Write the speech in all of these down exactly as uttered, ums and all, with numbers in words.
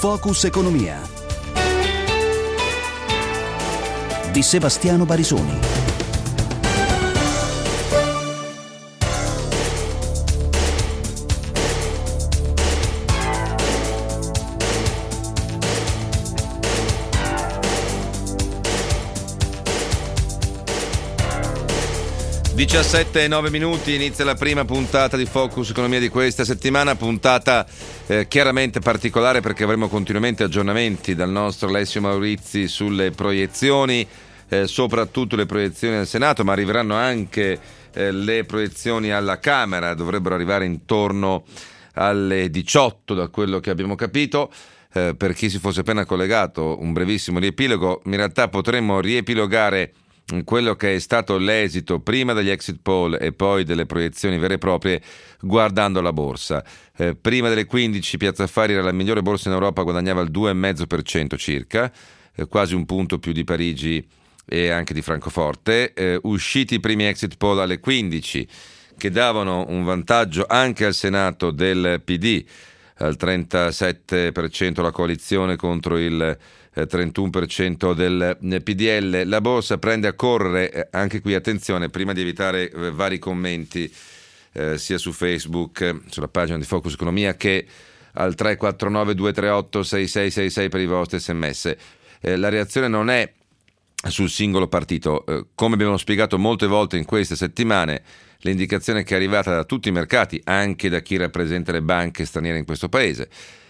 Focus Economia di Sebastiano Barisoni. diciassette e nove minuti, inizia la prima puntata di Focus Economia di questa settimana, puntata eh, chiaramente particolare perché avremo continuamente aggiornamenti dal nostro Alessio Maurizi sulle proiezioni, eh, soprattutto le proiezioni al Senato, ma arriveranno anche eh, le proiezioni alla Camera, dovrebbero arrivare intorno alle diciotto da quello che abbiamo capito. Eh, per chi si fosse appena collegato, un brevissimo riepilogo, in realtà potremmo riepilogare quello che è stato l'esito prima degli exit poll e poi delle proiezioni vere e proprie guardando la borsa. Eh, prima delle quindici Piazza Affari era la migliore borsa in Europa, guadagnava il due virgola cinque per cento circa, eh, quasi un punto più di Parigi e anche di Francoforte. Eh, usciti i primi exit poll alle quindici che davano un vantaggio anche al Senato del P D, al trentasette per cento la coalizione contro il trentuno per cento del P D L. La borsa prende a correre, anche qui attenzione, prima di evitare eh, vari commenti eh, sia su Facebook, sulla pagina di Focus Economia, che al tre quattro nove due tre otto sei sei sei sei per i vostri sms. Eh, la reazione non è sul singolo partito, eh, come abbiamo spiegato molte volte in queste settimane, l'indicazione che è arrivata da tutti i mercati, anche da chi rappresenta le banche straniere in questo paese,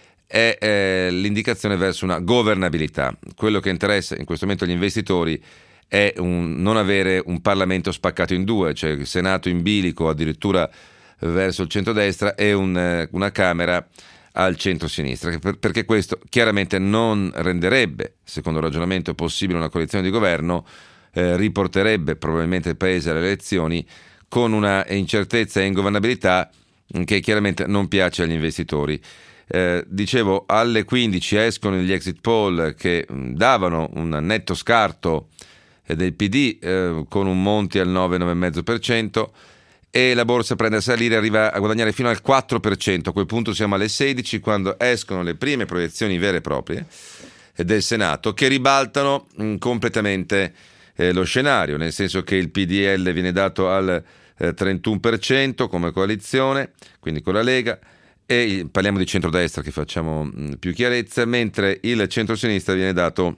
è eh, l'indicazione verso una governabilità. Quello che interessa in questo momento agli investitori è un, non avere un Parlamento spaccato in due, cioè il Senato in bilico addirittura verso il centrodestra e un, una Camera al centro-sinistra, per, perché questo chiaramente non renderebbe, secondo il ragionamento, possibile una coalizione di governo, eh, riporterebbe probabilmente il Paese alle elezioni con una incertezza e ingovernabilità che chiaramente non piace agli investitori. Eh, dicevo, alle quindici escono gli exit poll che mh, davano un netto scarto eh, del P D eh, con un Monti al nove nove virgola cinque per cento e la borsa prende a salire, arriva a guadagnare fino al quattro per cento. A quel punto siamo alle sedici quando escono le prime proiezioni vere e proprie eh, del Senato che ribaltano mh, completamente eh, lo scenario, nel senso che il P D L viene dato al eh, trentuno per cento come coalizione, quindi con la Lega, e parliamo di centrodestra che facciamo più chiarezza, mentre il centrosinistra viene dato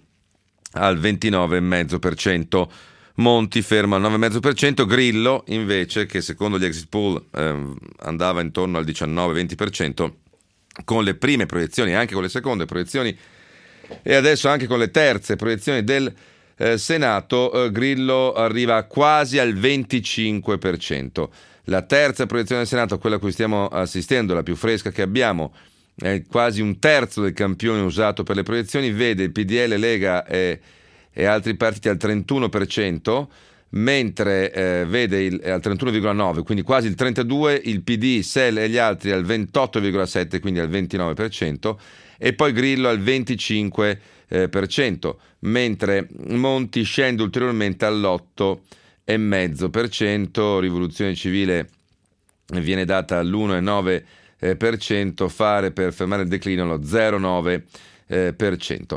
al ventinove virgola cinque per cento. Monti ferma al nove virgola cinque per cento, Grillo invece, che secondo gli exit poll eh, andava intorno al diciannove venti per cento con le prime proiezioni, anche con le seconde proiezioni e adesso anche con le terze proiezioni del eh, Senato, eh, Grillo arriva quasi al venticinque per cento. La terza proiezione del Senato, quella a cui stiamo assistendo, la più fresca che abbiamo, è quasi un terzo del campione usato per le proiezioni, vede il P D L, Lega e, e altri partiti al trentuno per cento, mentre eh, vede il, al trentuno virgola nove, quindi quasi il trentadue per cento, il P D, S E L e gli altri al ventotto virgola sette, quindi al ventinove per cento, e poi Grillo al venticinque per cento, mentre Monti scende ulteriormente all'otto e mezzo per cento, Rivoluzione Civile viene data all'uno virgola nove per cento, Fare per fermare il declino lo zero virgola nove per cento.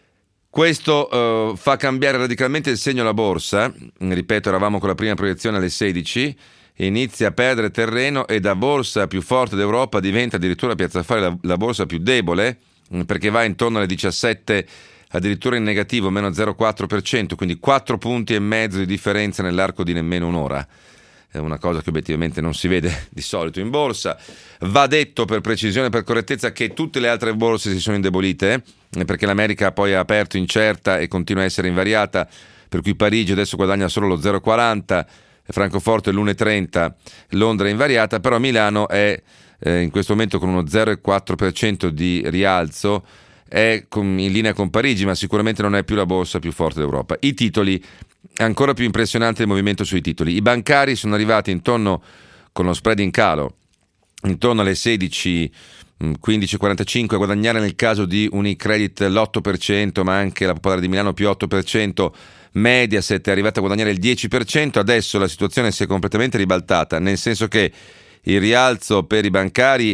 Questo uh, fa cambiare radicalmente il segno alla borsa. Ripeto, eravamo con la prima proiezione alle sedici, inizia a perdere terreno e da borsa più forte d'Europa diventa addirittura Piazza Affari la, la borsa più debole, perché va intorno alle diciassette, addirittura in negativo, meno zero virgola quattro per cento, quindi quattro punti e mezzo di differenza nell'arco di nemmeno un'ora. È una cosa che obiettivamente non si vede di solito in borsa. Va detto per precisione e per correttezza che tutte le altre borse si sono indebolite, eh, perché l'America poi ha aperto incerta e continua a essere invariata, per cui Parigi adesso guadagna solo lo zero virgola quaranta, Francoforte l'uno virgola trenta, Londra è invariata, però Milano è eh, in questo momento con uno zero virgola quattro per cento di rialzo, è in linea con Parigi, ma sicuramente non è più la borsa più forte d'Europa. I titoli, è ancora più impressionante il movimento sui titoli. I bancari sono arrivati intorno, con lo spread in calo, intorno alle sedici quindici virgola quarantacinque, a guadagnare nel caso di Unicredit l'otto per cento, ma anche la Popolare di Milano più otto per cento, Mediaset è arrivata a guadagnare il dieci per cento. Adesso la situazione si è completamente ribaltata, nel senso che il rialzo per i bancari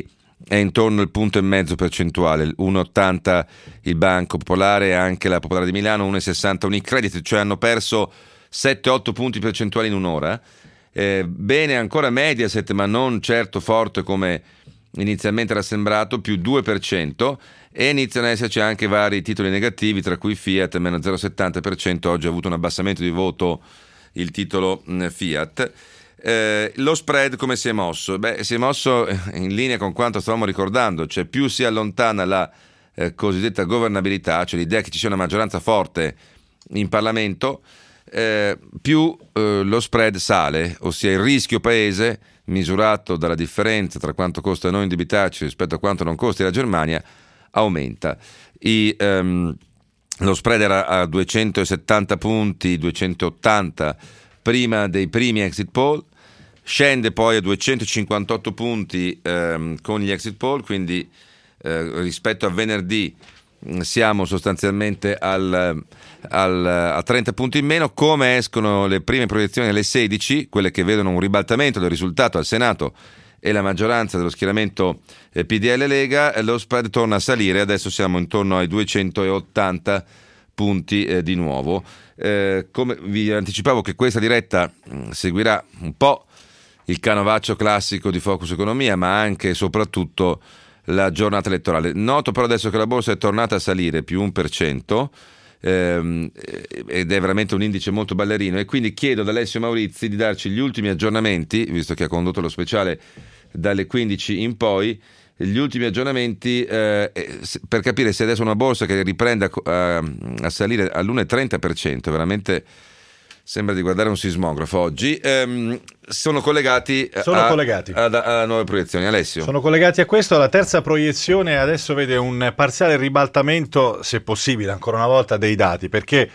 è intorno al punto e mezzo percentuale, uno virgola ottanta il Banco Popolare e anche la Popolare di Milano, uno virgola sessanta Unicredit, cioè hanno perso sette otto punti percentuali in un'ora. Eh, bene ancora Mediaset, ma non certo forte come inizialmente era sembrato, più due per cento, e iniziano ad esserci anche vari titoli negativi, tra cui Fiat, meno zero virgola settanta per cento, oggi ha avuto un abbassamento di voto il titolo mh, Fiat. Eh, lo spread come si è mosso? Beh, si è mosso in linea con quanto stavamo ricordando, cioè più si allontana la eh, cosiddetta governabilità, cioè l'idea che ci sia una maggioranza forte in Parlamento, eh, più eh, lo spread sale, ossia il rischio paese misurato dalla differenza tra quanto costa a noi indebitarci rispetto a quanto non costi la Germania aumenta. I, um, lo spread era a duecentosettanta punti, duecentottanta prima dei primi exit poll, scende poi a duecentocinquantotto punti um, con gli exit poll, quindi uh, rispetto a venerdì siamo sostanzialmente al, al, a trenta punti in meno. Come escono le prime proiezioni alle sedici, quelle che vedono un ribaltamento del risultato al Senato e la maggioranza dello schieramento P D L Lega, lo spread torna a salire, adesso siamo intorno ai duecentottanta punti eh, di nuovo. Eh, come vi anticipavo che questa diretta mh, seguirà un po' il canovaccio classico di Focus Economia, ma anche e soprattutto la giornata elettorale. Noto però adesso che la borsa è tornata a salire più un per cento ehm, ed è veramente un indice molto ballerino, e quindi chiedo ad Alessio Maurizi di darci gli ultimi aggiornamenti, visto che ha condotto lo speciale dalle quindici in poi, gli ultimi aggiornamenti eh, per capire se adesso una borsa che riprende a, a salire all'uno virgola trenta per cento, veramente sembra di guardare un sismografo oggi. Ehm, sono collegati, sono a, collegati. A, a, a nuove proiezioni. Alessio. Sono collegati a questo. La terza proiezione adesso vede un parziale ribaltamento, se possibile, ancora una volta, dei dati, perché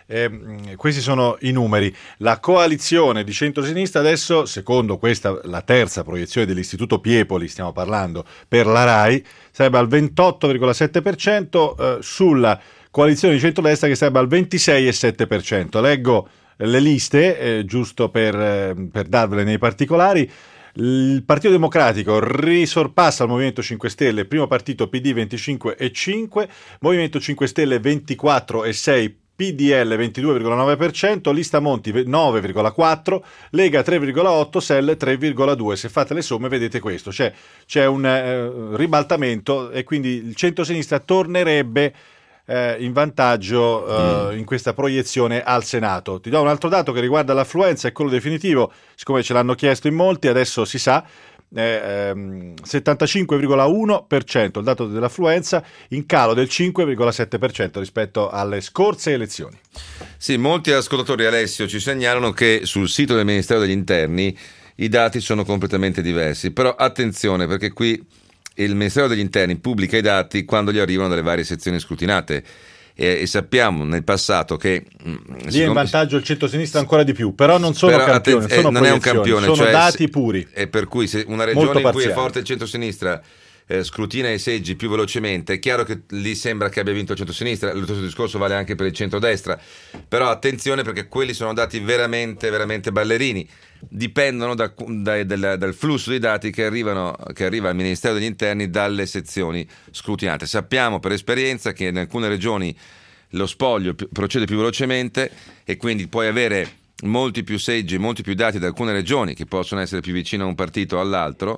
eh, questi sono i numeri. La coalizione di centrosinistra adesso, secondo questa, la terza proiezione dell'Istituto Piepoli, stiamo parlando, per la RAI, sarebbe al ventotto virgola sette per cento, eh, sulla coalizione di centrodestra che sarebbe al ventisei virgola sette per cento. Leggo le liste, eh, giusto per, eh, per darvele nei particolari. Il Partito Democratico risorpassa il Movimento cinque Stelle, primo partito P D venticinque virgola cinque, Movimento cinque Stelle ventiquattro virgola sei, P D L ventidue virgola nove per cento, Lista Monti nove virgola quattro, Lega tre virgola otto, S E L tre virgola due. Se fate le somme vedete questo, c'è, c'è un eh, ribaltamento, e quindi il centrosinistra tornerebbe Eh, in vantaggio eh, mm. in questa proiezione al Senato. Ti do un altro dato che riguarda l'affluenza, è quello definitivo, siccome ce l'hanno chiesto in molti, adesso si sa, eh, ehm, settantacinque virgola uno per cento il dato dell'affluenza, in calo del cinque virgola sette per cento rispetto alle scorse elezioni. Sì, molti ascoltatori, Alessio, ci segnalano che sul sito del Ministero degli Interni i dati sono completamente diversi, però attenzione, perché qui il Ministero degli Interni pubblica i dati quando gli arrivano dalle varie sezioni scrutinate, e, e sappiamo nel passato che lì siccome, è in vantaggio il centro-sinistra ancora di più, però non sono però, campioni, atten- sono eh, non è un campione, sono cioè, dati puri, e per cui se una regione in cui è forte il centro-sinistra eh, scrutina i seggi più velocemente, è chiaro che lì sembra che abbia vinto il centro-sinistra. Lo stesso discorso vale anche per il centro-destra, però attenzione, perché quelli sono dati veramente veramente ballerini, dipendono da, da, dal, dal flusso di dati che arrivano che arriva al Ministero degli Interni dalle sezioni scrutinate. Sappiamo per esperienza che in alcune regioni lo spoglio p- procede più velocemente, e quindi puoi avere molti più seggi, molti più dati da alcune regioni che possono essere più vicine a un partito o all'altro,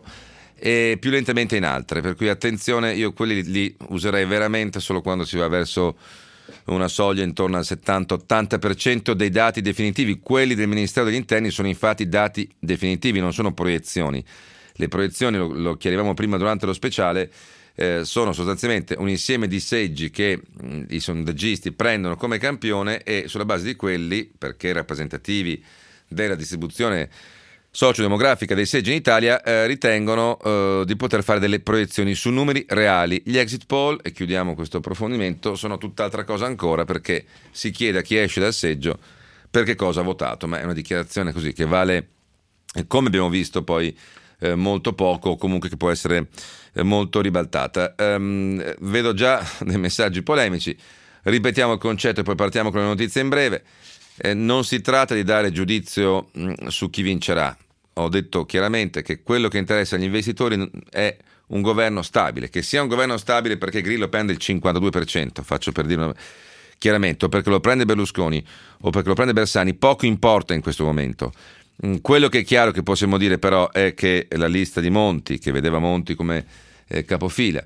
e più lentamente in altre, per cui attenzione, io quelli li userei veramente solo quando si va verso una soglia intorno al settanta ottanta per cento dei dati definitivi. Quelli del Ministero degli Interni sono infatti dati definitivi, non sono proiezioni. Le proiezioni, lo, lo chiarivamo prima durante lo speciale, eh, sono sostanzialmente un insieme di seggi che mh, i sondaggisti prendono come campione, e sulla base di quelli, perché rappresentativi della distribuzione sociodemografica dei seggi in Italia, eh, ritengono eh, di poter fare delle proiezioni su numeri reali. Gli exit poll, e chiudiamo questo approfondimento, sono tutt'altra cosa ancora, perché si chiede a chi esce dal seggio per che cosa ha votato, ma è una dichiarazione così che vale, come abbiamo visto, poi eh, molto poco, o comunque che può essere eh, molto ribaltata. Um, vedo già dei messaggi polemici, ripetiamo il concetto e poi partiamo con le notizie in breve. Eh, non si tratta di dare giudizio mh, su chi vincerà. Ho detto chiaramente che quello che interessa agli investitori è un governo stabile, che sia un governo stabile perché Grillo prende il cinquantadue per cento, faccio per dire una... chiaramente, o perché lo prende Berlusconi o perché lo prende Bersani, poco importa in questo momento. Quello che è chiaro che possiamo dire però è che la lista di Monti, che vedeva Monti come eh, capofila,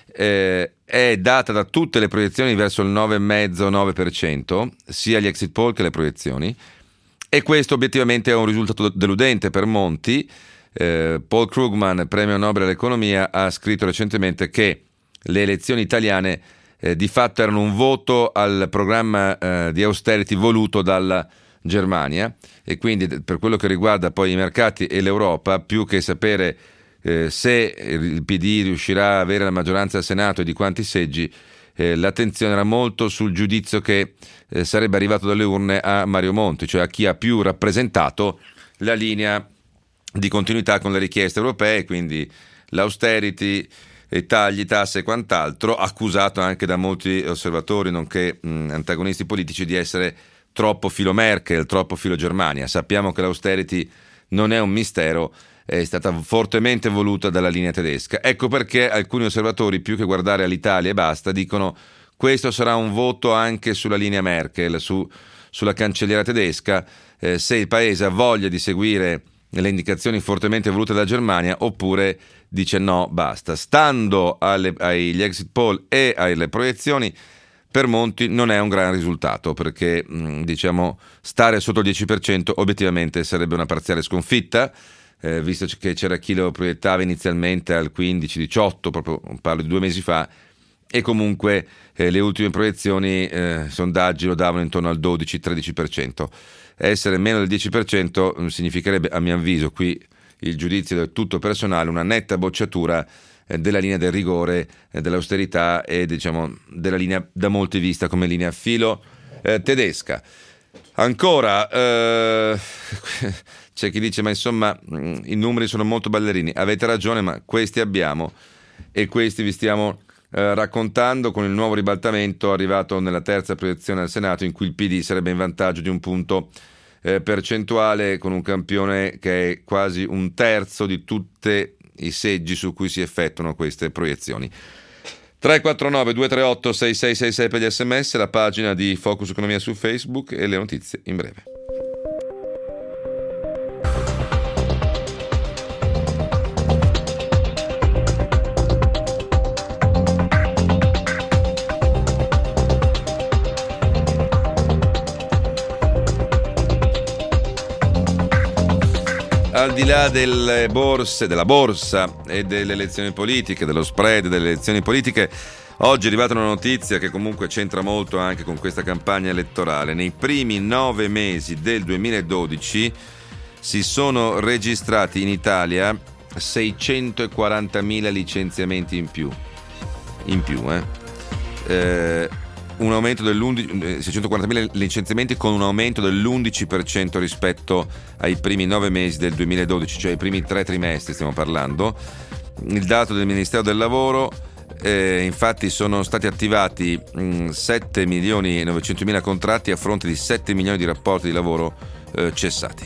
eh, è data da tutte le proiezioni verso il nove virgola cinque nove per cento, sia gli exit poll che le proiezioni, e questo obiettivamente è un risultato deludente per Monti. eh, Paul Krugman, premio Nobel all'economia, ha scritto recentemente che le elezioni italiane eh, di fatto erano un voto al programma eh, di austerity voluto dalla Germania, e quindi per quello che riguarda poi i mercati e l'Europa, più che sapere eh, se il P D riuscirà a avere la maggioranza al Senato e di quanti seggi, eh, l'attenzione era molto sul giudizio che eh, sarebbe arrivato dalle urne a Mario Monti, cioè a chi ha più rappresentato la linea di continuità con le richieste europee, quindi l'austerity, i tagli, tasse e quant'altro, accusato anche da molti osservatori nonché mh, antagonisti politici di essere troppo filo Merkel, troppo filo Germania. Sappiamo che l'austerity non è un mistero, è stata fortemente voluta dalla linea tedesca. Ecco perché alcuni osservatori, più che guardare all'Italia e basta, dicono questo sarà un voto anche sulla linea Merkel, su, sulla cancelliera tedesca, eh, se il paese ha voglia di seguire le indicazioni fortemente volute dalla Germania, oppure dice no, basta. Stando alle, agli exit poll e alle proiezioni, per Monti non è un gran risultato, perché mh, diciamo stare sotto il dieci per cento obiettivamente sarebbe una parziale sconfitta, eh, visto che c'era chi lo proiettava inizialmente al quindici diciotto, proprio parlo di due mesi fa, e comunque eh, le ultime proiezioni, eh, sondaggi lo davano intorno al dodici tredici per cento. Essere meno del dieci per cento mh, significherebbe, a mio avviso, qui il giudizio del tutto personale, una netta bocciatura della linea del rigore, dell'austerità e diciamo della linea da molti vista come linea filo eh, tedesca. Ancora eh, c'è chi dice ma insomma i numeri sono molto ballerini. Avete ragione, ma questi abbiamo e questi vi stiamo eh, raccontando, con il nuovo ribaltamento arrivato nella terza proiezione al Senato, in cui il P D sarebbe in vantaggio di un punto eh, percentuale, con un campione che è quasi un terzo di tutte i seggi su cui si effettuano queste proiezioni. Tre quattro nove due tre otto sei sei sei sei per gli sms, la pagina di Focus Economia su Facebook, e le notizie in breve. Al di là delle borse, della borsa e delle elezioni politiche, dello spread delle elezioni politiche, oggi è arrivata una notizia che comunque c'entra molto anche con questa campagna elettorale. Nei primi nove mesi del duemiladodici si sono registrati in Italia seicentoquarantamila licenziamenti in più. In più, eh. eh un aumento dell'undici, seicentoquarantamila licenziamenti, con un aumento dell'undici per cento rispetto ai primi nove mesi del duemiladodici, cioè i primi tre trimestri stiamo parlando. Il dato del Ministero del Lavoro, eh, infatti sono stati attivati mh, sette milioni e novecentomila contratti a fronte di sette milioni di rapporti di lavoro eh, cessati.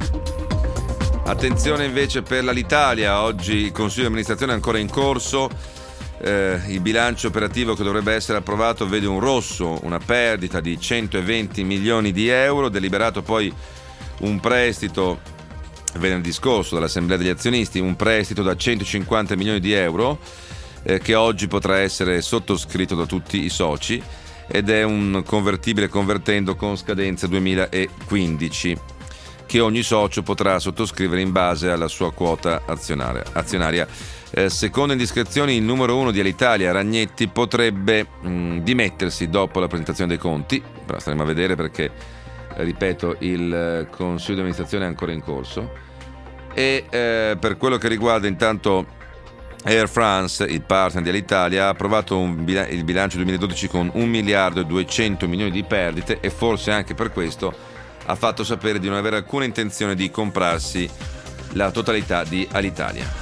Attenzione invece per l'Alitalia, oggi il Consiglio di amministrazione è ancora in corso. Eh, il bilancio operativo che dovrebbe essere approvato vede un rosso, una perdita di centoventi milioni di euro, deliberato poi un prestito venerdì scorso dall'Assemblea degli azionisti, un prestito da centocinquanta milioni di euro eh, che oggi potrà essere sottoscritto da tutti i soci, ed è un convertibile convertendo con scadenza duemilaquindici che ogni socio potrà sottoscrivere in base alla sua quota azionaria. azionaria. Eh, secondo indiscrezioni, il numero uno di Alitalia, Ragnetti, potrebbe mh, dimettersi dopo la presentazione dei conti, però staremo a vedere perché, eh, ripeto, il eh, Consiglio di amministrazione è ancora in corso. E eh, per quello che riguarda intanto Air France, il partner di Alitalia, ha approvato un bil- il bilancio duemiladodici con un miliardo e duecento milioni di perdite, e forse anche per questo ha fatto sapere di non avere alcuna intenzione di comprarsi la totalità di Alitalia.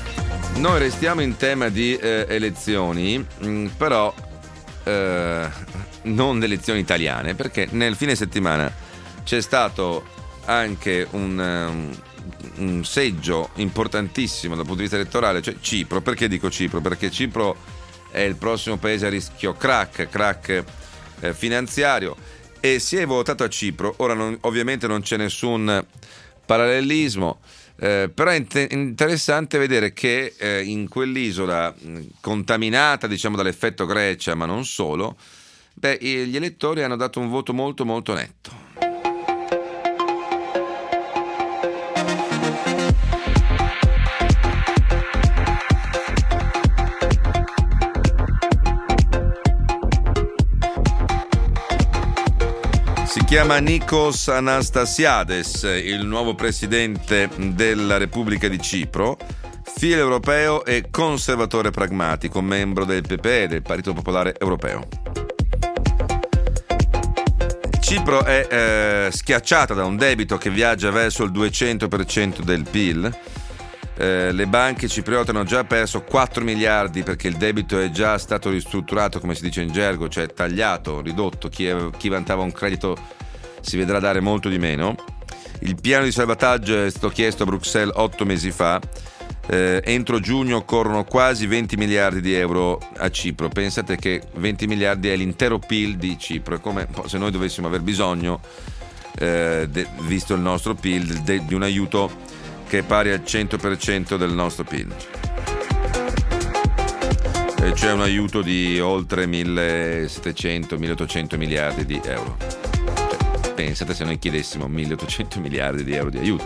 Noi restiamo in tema di eh, elezioni, mh, però eh, non le elezioni italiane, perché nel fine settimana c'è stato anche un, um, un seggio importantissimo dal punto di vista elettorale, cioè Cipro. Perché dico Cipro? Perché Cipro è il prossimo paese a rischio crack, crack eh, finanziario, e si è votato a Cipro. Ora non, ovviamente non c'è nessun parallelismo, eh, però è int- interessante vedere che eh, in quell'isola mh, contaminata, diciamo, dall'effetto Grecia, ma non solo, beh, gli elettori hanno dato un voto molto molto netto. Si chiama Nikos Anastasiades, il nuovo presidente della Repubblica di Cipro, filo europeo e conservatore pragmatico, membro del P P E, del Partito Popolare Europeo. Cipro è eh, schiacciata da un debito che viaggia verso il duecento per cento del P I L. Eh, le banche cipriote hanno già perso quattro miliardi perché il debito è già stato ristrutturato, come si dice in gergo, cioè tagliato, ridotto. Chi, è, chi vantava un credito si vedrà dare molto di meno. Il piano di salvataggio è stato chiesto a Bruxelles otto mesi fa. Eh, entro giugno occorrono quasi venti miliardi di euro a Cipro. Pensate che venti miliardi è l'intero P I L di Cipro. È come se noi dovessimo aver bisogno, eh, de, visto il nostro P I L, de, di un aiuto che è pari al cento per cento del nostro P I L. E c'è un aiuto di oltre millesettecento milleottocento miliardi di euro. Cioè, pensate se noi chiedessimo milleottocento miliardi di euro di aiuto.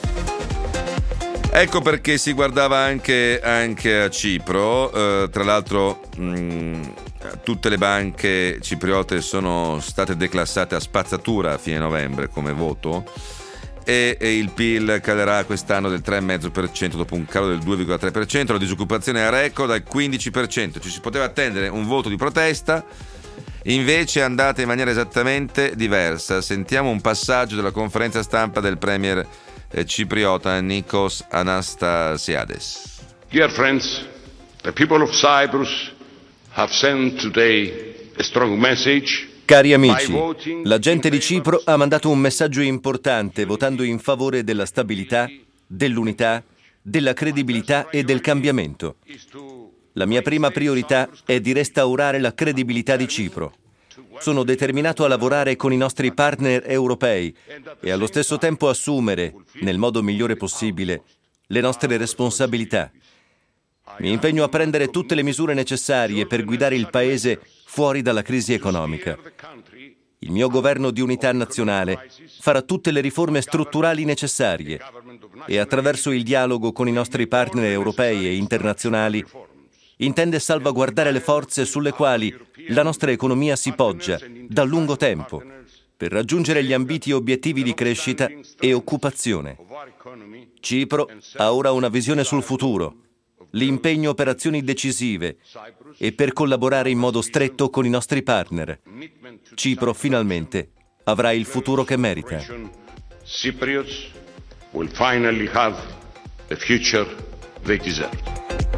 Ecco perché si guardava anche, anche a Cipro. Eh, tra l'altro mh, tutte le banche cipriote sono state declassate a spazzatura a fine novembre come voto, e, e il P I L calerà quest'anno del tre virgola cinque per cento dopo un calo del due virgola tre per cento. La disoccupazione è a record al quindici per cento. Ci si poteva attendere un voto di protesta, invece è andata in maniera esattamente diversa. Sentiamo un passaggio della conferenza stampa del premier eh, cipriota Nikos Anastasiades. Dear friends, the people of Cyprus have sent today a strong message. Cari amici, la gente di Cipro ha mandato un messaggio importante votando in favore della stabilità, dell'unità, della credibilità e del cambiamento. La mia prima priorità è di restaurare la credibilità di Cipro. Sono determinato a lavorare con i nostri partner europei e allo stesso tempo assumere, nel modo migliore possibile, le nostre responsabilità. Mi impegno a prendere tutte le misure necessarie per guidare il Paese fuori dalla crisi economica. Il mio governo di unità nazionale farà tutte le riforme strutturali necessarie e attraverso il dialogo con i nostri partner europei e internazionali intende salvaguardare le forze sulle quali la nostra economia si poggia da lungo tempo per raggiungere gli ambiti obiettivi di crescita e occupazione. Cipro ha ora una visione sul futuro, l'impegno per azioni decisive e per collaborare in modo stretto con i nostri partner. Cipro finalmente avrà il futuro che merita. Cypriots will finally have the future they deserve.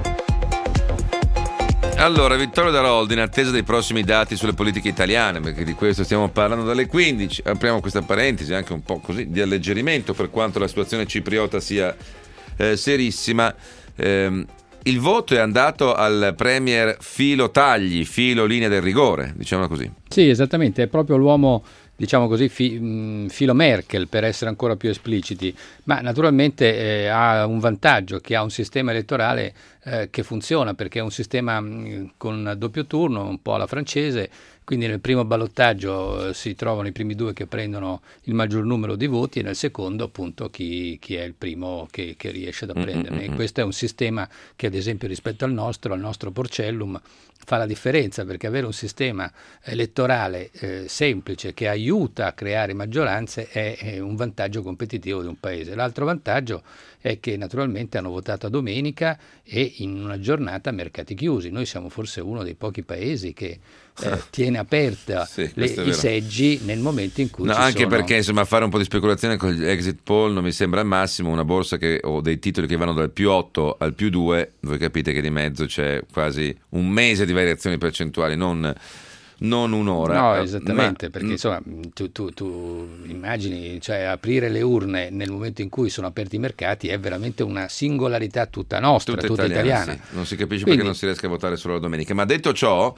Allora, Vittorio Daroldi, in attesa dei prossimi dati sulle politiche italiane, perché di questo stiamo parlando dalle quindici, apriamo questa parentesi anche un po' così di alleggerimento per quanto la situazione cipriota sia eh, serissima. Eh, il voto è andato al premier filo tagli, filo linea del rigore, diciamo così. Sì, esattamente, è proprio l'uomo, diciamo così, fi, mh, filo Merkel, per essere ancora più espliciti, ma naturalmente eh, ha un vantaggio, che ha un sistema elettorale eh, che funziona, perché è un sistema mh, con doppio turno, un po' alla francese, quindi nel primo ballottaggio eh, si trovano i primi due che prendono il maggior numero di voti e nel secondo appunto chi, chi è il primo che, che riesce ad prenderne. E questo è un sistema che ad esempio rispetto al nostro, al nostro Porcellum, fa la differenza, perché avere un sistema elettorale eh, semplice che aiuta a creare maggioranze è, è un vantaggio competitivo di un paese. L'altro vantaggio è che naturalmente hanno votato a domenica e in una giornata a mercati chiusi. Noi siamo forse uno dei pochi paesi che eh, tiene aperta sì, le, i seggi nel momento in cui no, ci anche sono... perché insomma fare un po' di speculazione con gli exit poll non mi sembra al massimo. Una borsa che o dei titoli che vanno dal più otto al più due, voi capite che di mezzo c'è quasi un mese di variazioni percentuali, non non un'ora. No, esattamente, Ma, perché insomma tu, tu, tu immagini, cioè aprire le urne nel momento in cui sono aperti i mercati è veramente una singolarità tutta nostra, tutta, tutta italiana. italiana. Sì. Non si capisce Quindi, perché non si riesca a votare solo la domenica. Ma detto ciò,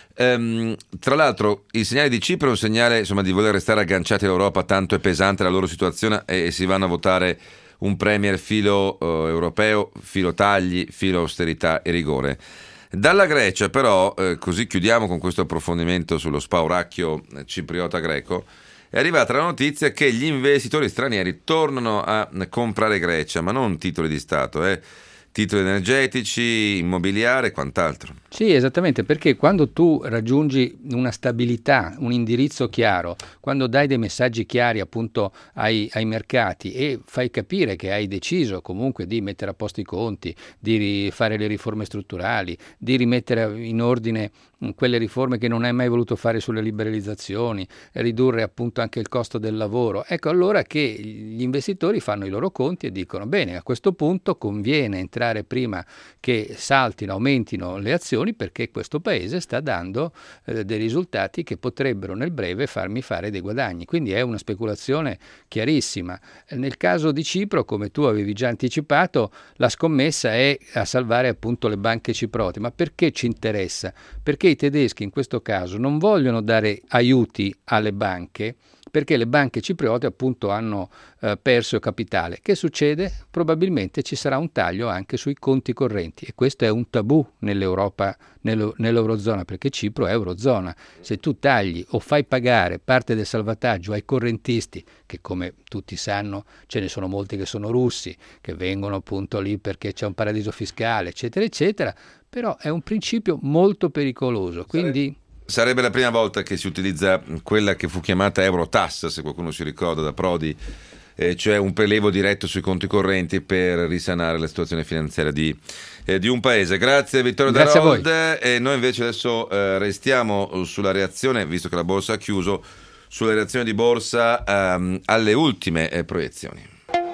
ehm, tra l'altro il segnale di Cipro è un segnale, insomma, di voler restare agganciati all'Europa, tanto è pesante la loro situazione e, e si vanno a votare un premier filo uh, europeo, filo tagli, filo austerità e rigore. Dalla Grecia però, eh, così chiudiamo con questo approfondimento sullo spauracchio cipriota greco, è arrivata la notizia che gli investitori stranieri tornano a comprare Grecia, ma non titoli di Stato, eh, titoli energetici, immobiliare e quant'altro. Sì, esattamente, perché quando tu raggiungi una stabilità, un indirizzo chiaro, quando dai dei messaggi chiari appunto ai, ai mercati e fai capire che hai deciso comunque di mettere a posto i conti, di fare le riforme strutturali, di rimettere in ordine quelle riforme che non hai mai voluto fare sulle liberalizzazioni, ridurre appunto anche il costo del lavoro, ecco allora che gli investitori fanno i loro conti e dicono bene, a questo punto conviene entrare prima che saltino, aumentino le azioni, perché questo paese sta dando eh, dei risultati che potrebbero nel breve farmi fare dei guadagni, quindi è una speculazione chiarissima. Nel caso di Cipro, come tu avevi già anticipato, la scommessa è a salvare appunto le banche cipriote. Ma perché ci interessa? Perché i tedeschi in questo caso non vogliono dare aiuti alle banche, perché le banche cipriote appunto hanno eh, perso capitale. Che succede? Probabilmente ci sarà un taglio anche sui conti correnti e questo è un tabù nell'Europa, nello, nell'Eurozona, perché Cipro è Eurozona. Se tu tagli o fai pagare parte del salvataggio ai correntisti, che come tutti sanno ce ne sono molti che sono russi, che vengono appunto lì perché c'è un paradiso fiscale, eccetera, eccetera, però è un principio molto pericoloso, quindi... Sarebbe la prima volta che si utilizza quella che fu chiamata Eurotass, se qualcuno si ricorda, da Prodi, eh, cioè un prelevo diretto sui conti correnti per risanare la situazione finanziaria di, eh, di un paese. Grazie Vittorio Darold. E noi invece adesso eh, restiamo sulla reazione, visto che la borsa ha chiuso, sulla reazione di borsa ehm, alle ultime eh, proiezioni.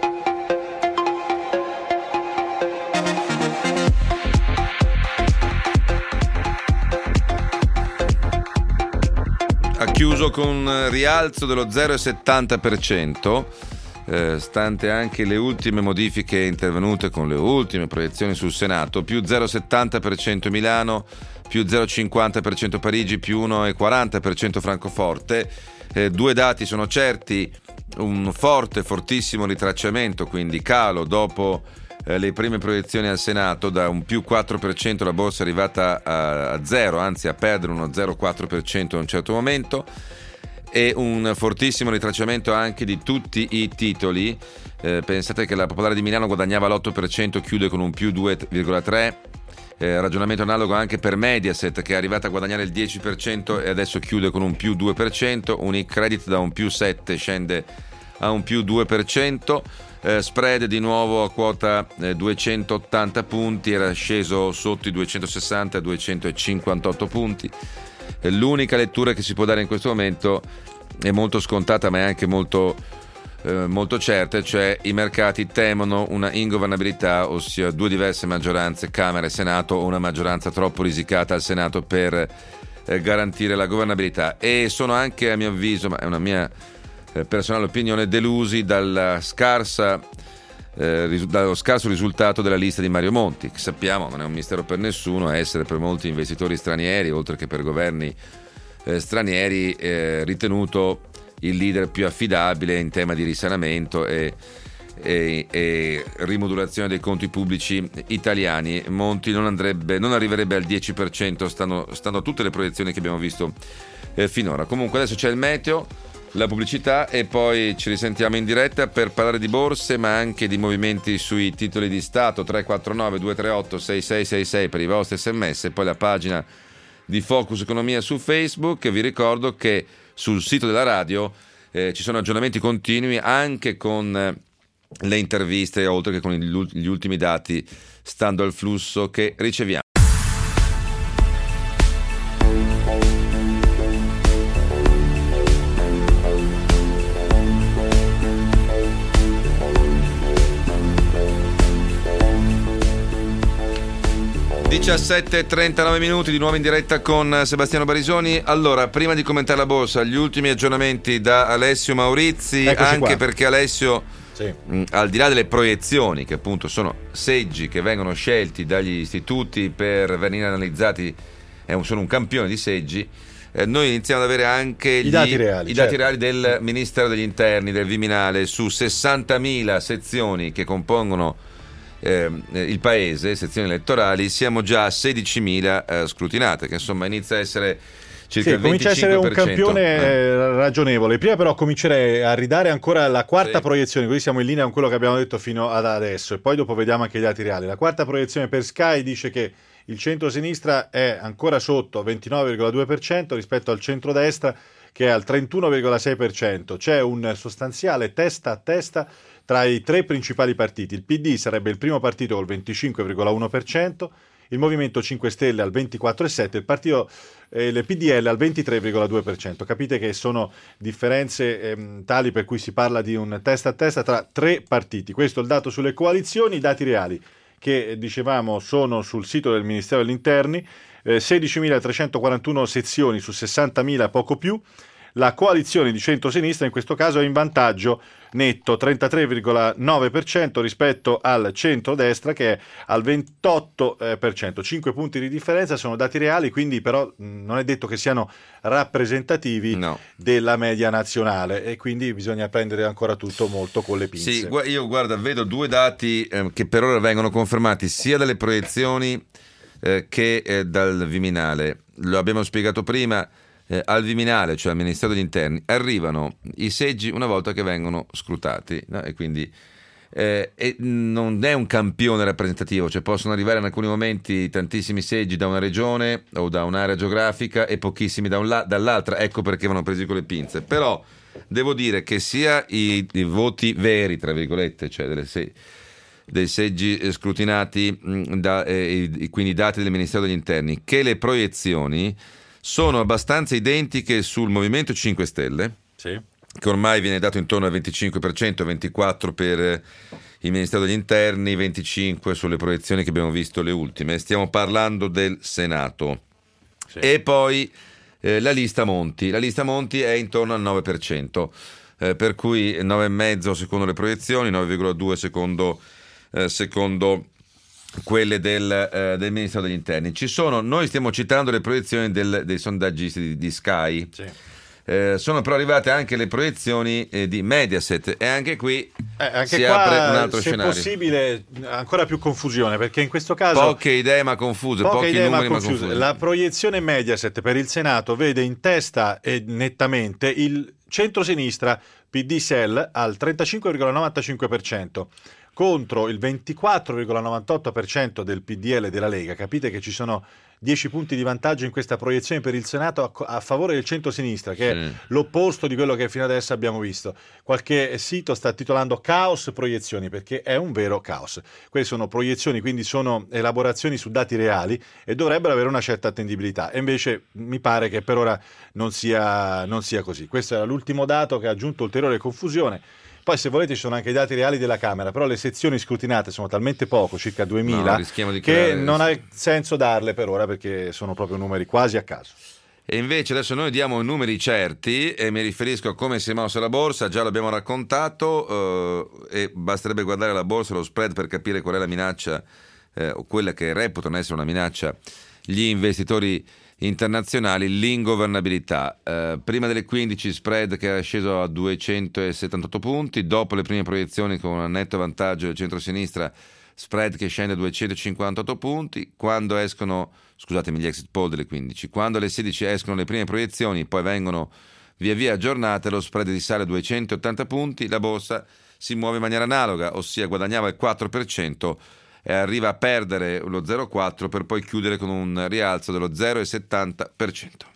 Ha chiuso con un rialzo dello zero virgola settanta per cento, eh, stante anche le ultime modifiche intervenute con le ultime proiezioni sul Senato, più zero virgola settanta per cento Milano, più zero virgola cinquanta per cento Parigi, più uno virgola quaranta per cento Francoforte. Eh, due dati sono certi, un forte, fortissimo ritracciamento, quindi calo dopo le prime proiezioni al Senato, da un più quattro per cento la borsa è arrivata a, a zero, anzi a perdere uno zero virgola quattro per cento a un certo momento, e un fortissimo ritracciamento anche di tutti i titoli. Eh, pensate che la Popolare di Milano guadagnava l'otto per cento, chiude con un più due virgola tre per cento. Eh, ragionamento analogo anche per Mediaset, che è arrivata a guadagnare il dieci per cento e adesso chiude con un più due per cento. Unicredit da un più sette scende a un più due per cento. Eh, spread di nuovo a quota eh, duecentottanta punti, era sceso sotto i duecentosessanta, duecentocinquantotto punti. Eh, l'unica lettura che si può dare in questo momento è molto scontata, ma è anche molto, eh, molto certa, cioè i mercati temono una ingovernabilità, ossia due diverse maggioranze, Camera e Senato, o una maggioranza troppo risicata al Senato per eh, garantire la governabilità, e sono anche, a mio avviso, ma è una mia personale opinione, delusi dalla scarsa, eh, ris- dallo scarso risultato della lista di Mario Monti, che sappiamo non è un mistero per nessuno essere per molti investitori stranieri, oltre che per governi eh, stranieri, eh, ritenuto il leader più affidabile in tema di risanamento e, e, e rimodulazione dei conti pubblici italiani. Monti non andrebbe, non arriverebbe al dieci per cento, stando, stando a tutte le proiezioni che abbiamo visto eh, finora. Comunque adesso c'è il meteo, la pubblicità e poi ci risentiamo in diretta per parlare di borse, ma anche di movimenti sui titoli di Stato. Tre quattro nove due tre otto sei sei sei sei per i vostri sms, e poi la pagina di Focus Economia su Facebook. E vi ricordo che sul sito della radio eh, ci sono aggiornamenti continui anche con eh, le interviste, oltre che con gli ultimi dati, stando al flusso che riceviamo. diciassette e trentanove minuti di nuovo in diretta con Sebastiano Barisoni. Allora, prima di commentare la borsa, gli ultimi aggiornamenti da Alessio Maurizi. Eccoci anche qua. Perché Alessio, sì. mh, al di là delle proiezioni, che appunto sono seggi che vengono scelti dagli istituti per venire analizzati, eh, sono un campione di seggi, eh, noi iniziamo ad avere anche gli, i dati reali, i certo. dati reali del Ministero degli Interni, del Viminale, su sessantamila sezioni che compongono Eh, il paese, sezioni elettorali. Siamo già a sedicimila eh, scrutinate, che insomma inizia a essere circa sì, il comincia a essere un campione eh. ragionevole. Prima però comincerei a ridare ancora la quarta sì. proiezione, così siamo in linea con quello che abbiamo detto fino ad adesso, e poi dopo vediamo anche i dati reali. La quarta proiezione per Sky dice che il centro-sinistra è ancora sotto ventinove virgola due per cento rispetto al centro-destra, che è al trentuno virgola sei per cento. C'è un sostanziale testa a testa tra i tre principali partiti. Il P D sarebbe il primo partito col venticinque virgola uno per cento, il Movimento cinque Stelle al ventiquattro virgola sette per cento, il partito eh, il P D L al ventitré virgola due per cento. Capite che sono differenze ehm, tali per cui si parla di un testa a testa tra tre partiti. Questo è il dato sulle coalizioni. I dati reali che dicevamo sono sul sito del Ministero degli Interni, eh, sedicimilatrecentoquarantuno sezioni su sessantamila, poco più. La coalizione di centro-sinistra in questo caso è in vantaggio netto, trentatré virgola nove per cento rispetto al centro-destra, che è al ventotto per cento. cinque punti di differenza, sono dati reali, quindi però non è detto che siano rappresentativi no. della media nazionale, e quindi bisogna prendere ancora tutto molto con le pinze. Sì, io guarda, vedo due dati eh, che per ora vengono confermati sia dalle proiezioni eh, che eh, dal Viminale. Lo abbiamo spiegato prima. Eh, al Viminale, cioè al Ministero degli Interni, arrivano i seggi una volta che vengono scrutati, no? E quindi eh, e non è un campione rappresentativo, cioè possono arrivare in alcuni momenti tantissimi seggi da una regione o da un'area geografica e pochissimi da un la- dall'altra, ecco perché vanno presi con le pinze. Però devo dire che sia i, i voti veri, tra virgolette, cioè delle se- dei seggi scrutinati, mh, da, eh, i, quindi i dati del Ministero degli Interni, che le proiezioni sono abbastanza identiche sul Movimento cinque Stelle, sì. che ormai viene dato intorno al venticinque per cento, ventiquattro per cento per il Ministero degli Interni, venticinque per cento sulle proiezioni che abbiamo visto le ultime. Stiamo parlando del Senato. Sì. E poi eh, la lista Monti. La lista Monti è intorno al nove per cento, eh, per cui nove virgola cinque secondo le proiezioni, nove virgola due secondo, eh, secondo quelle del, eh, del Ministero degli Interni. Ci sono, noi stiamo citando le proiezioni del, dei sondaggisti di, di Sky, sì. eh, sono però arrivate anche le proiezioni eh, di Mediaset, e anche qui eh, anche si qua, apre un altro se scenario. Possibile ancora più confusione, perché in questo caso poche idee ma confuse, poche pochi idee numeri ma ma confuse. confuse. La proiezione Mediaset per il Senato vede in testa e nettamente il centrosinistra P D S L al trentacinque virgola novantacinque per cento contro il ventiquattro virgola novantotto per cento del P D L della Lega. Capite che ci sono dieci punti di vantaggio in questa proiezione per il Senato a, a favore del centro-sinistra, che sì. è l'opposto di quello che fino adesso abbiamo visto. Qualche sito sta titolando caos proiezioni, perché è un vero caos. Queste sono proiezioni, quindi sono elaborazioni su dati reali e dovrebbero avere una certa attendibilità, e invece mi pare che per ora non sia, non sia così. Questo era l'ultimo dato che ha aggiunto ulteriore confusione. Poi se volete ci sono anche i dati reali della Camera, però le sezioni scrutinate sono talmente poco, circa duemila, no, che creare... non ha senso darle per ora, perché sono proprio numeri quasi a caso. E invece adesso noi diamo numeri certi, e mi riferisco a come si è mossa la borsa, già l'abbiamo raccontato, eh, e basterebbe guardare la borsa, lo spread, per capire qual è la minaccia, eh, o quella che reputano essere una minaccia gli investitori internazionali. L'ingovernabilità, eh, prima delle quindici spread che era sceso a duecentosettantotto punti, dopo le prime proiezioni con un netto vantaggio del centrosinistra spread che scende a duecentocinquantotto punti, quando escono, scusatemi, gli exit poll delle quindici, quando alle sedici escono le prime proiezioni, poi vengono via via aggiornate, lo spread risale a duecentottanta punti, la borsa si muove in maniera analoga, ossia guadagnava il quattro per cento e arriva a perdere lo zero virgola quattro per poi chiudere con un rialzo dello zero virgola settanta per cento.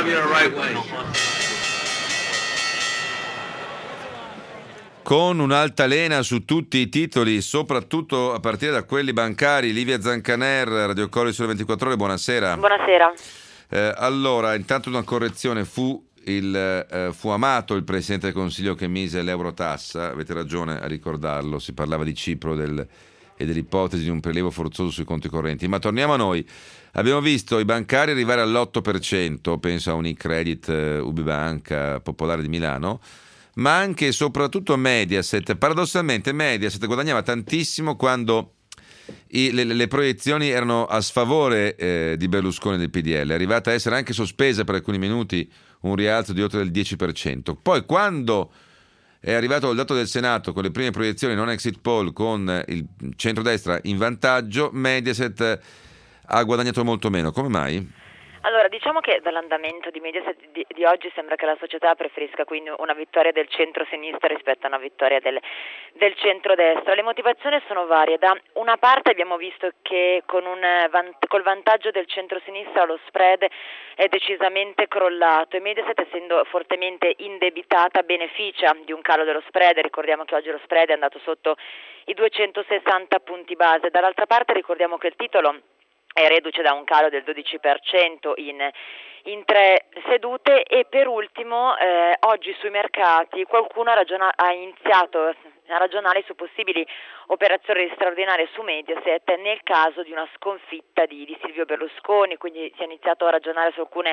Con un'altalena su tutti i titoli, soprattutto a partire da quelli bancari. Livia Zancaner, Radio Corri sulle ventiquattro ore, buonasera. Buonasera. Eh, allora, intanto una correzione, fu, il, eh, fu Amato il Presidente del Consiglio che mise l'eurotassa, avete ragione a ricordarlo, si parlava di Cipro, del e dell'ipotesi di un prelievo forzoso sui conti correnti. Ma torniamo a noi. Abbiamo visto i bancari arrivare all'otto per cento, penso a Unicredit, Ubibanca, Popolare di Milano, ma anche e soprattutto Mediaset. Paradossalmente Mediaset guadagnava tantissimo quando i, le, le proiezioni erano a sfavore eh, di Berlusconi e del P D L. È arrivata a essere anche sospesa per alcuni minuti, un rialzo di oltre il dieci per cento. Poi quando è arrivato il dato del Senato con le prime proiezioni non exit poll con il centrodestra in vantaggio, Mediaset ha guadagnato molto meno. Come mai? Allora, diciamo che dall'andamento di Mediaset di, di oggi sembra che la società preferisca quindi una vittoria del centro-sinistra rispetto a una vittoria del, del centrodestra. Le motivazioni sono varie. Da una parte abbiamo visto che con un col vantaggio del centro-sinistra lo spread è decisamente crollato e Mediaset, essendo fortemente indebitata, beneficia di un calo dello spread. Ricordiamo che oggi lo spread è andato sotto i duecentosessanta punti base. Dall'altra parte ricordiamo che il titolo è reduce da un calo del dodici per cento in, in tre sedute e per ultimo eh, oggi sui mercati qualcuno ha, ragiona- ha iniziato a ragionare su possibili operazioni straordinarie su Mediaset nel caso di una sconfitta di, di Silvio Berlusconi, quindi si è iniziato a ragionare su alcune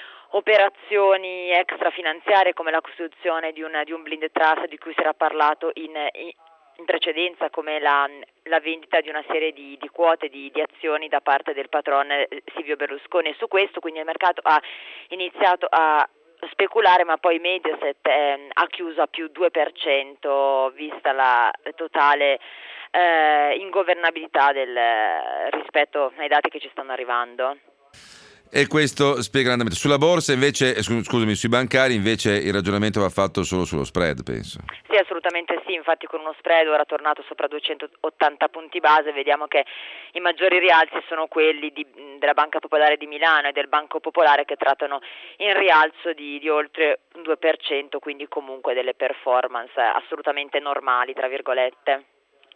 operazioni extrafinanziarie come la costituzione di un, di un blinded trust di cui si era parlato in, in in precedenza, come la, la vendita di una serie di, di quote di, di azioni da parte del patron Silvio Berlusconi, e su questo quindi il mercato ha iniziato a speculare, ma poi Mediaset eh, ha chiuso a più due per cento vista la totale eh, ingovernabilità del, rispetto ai dati che ci stanno arrivando. E questo spiega l'andamento. Sulla borsa invece, scusami, sui bancari invece il ragionamento va fatto solo sullo spread, penso. Sì, assolutamente sì, infatti con uno spread ora tornato sopra duecentottanta punti base vediamo che i maggiori rialzi sono quelli di, della Banca Popolare di Milano e del Banco Popolare, che trattano in rialzo di, di oltre un due per cento, quindi comunque delle performance assolutamente normali, tra virgolette.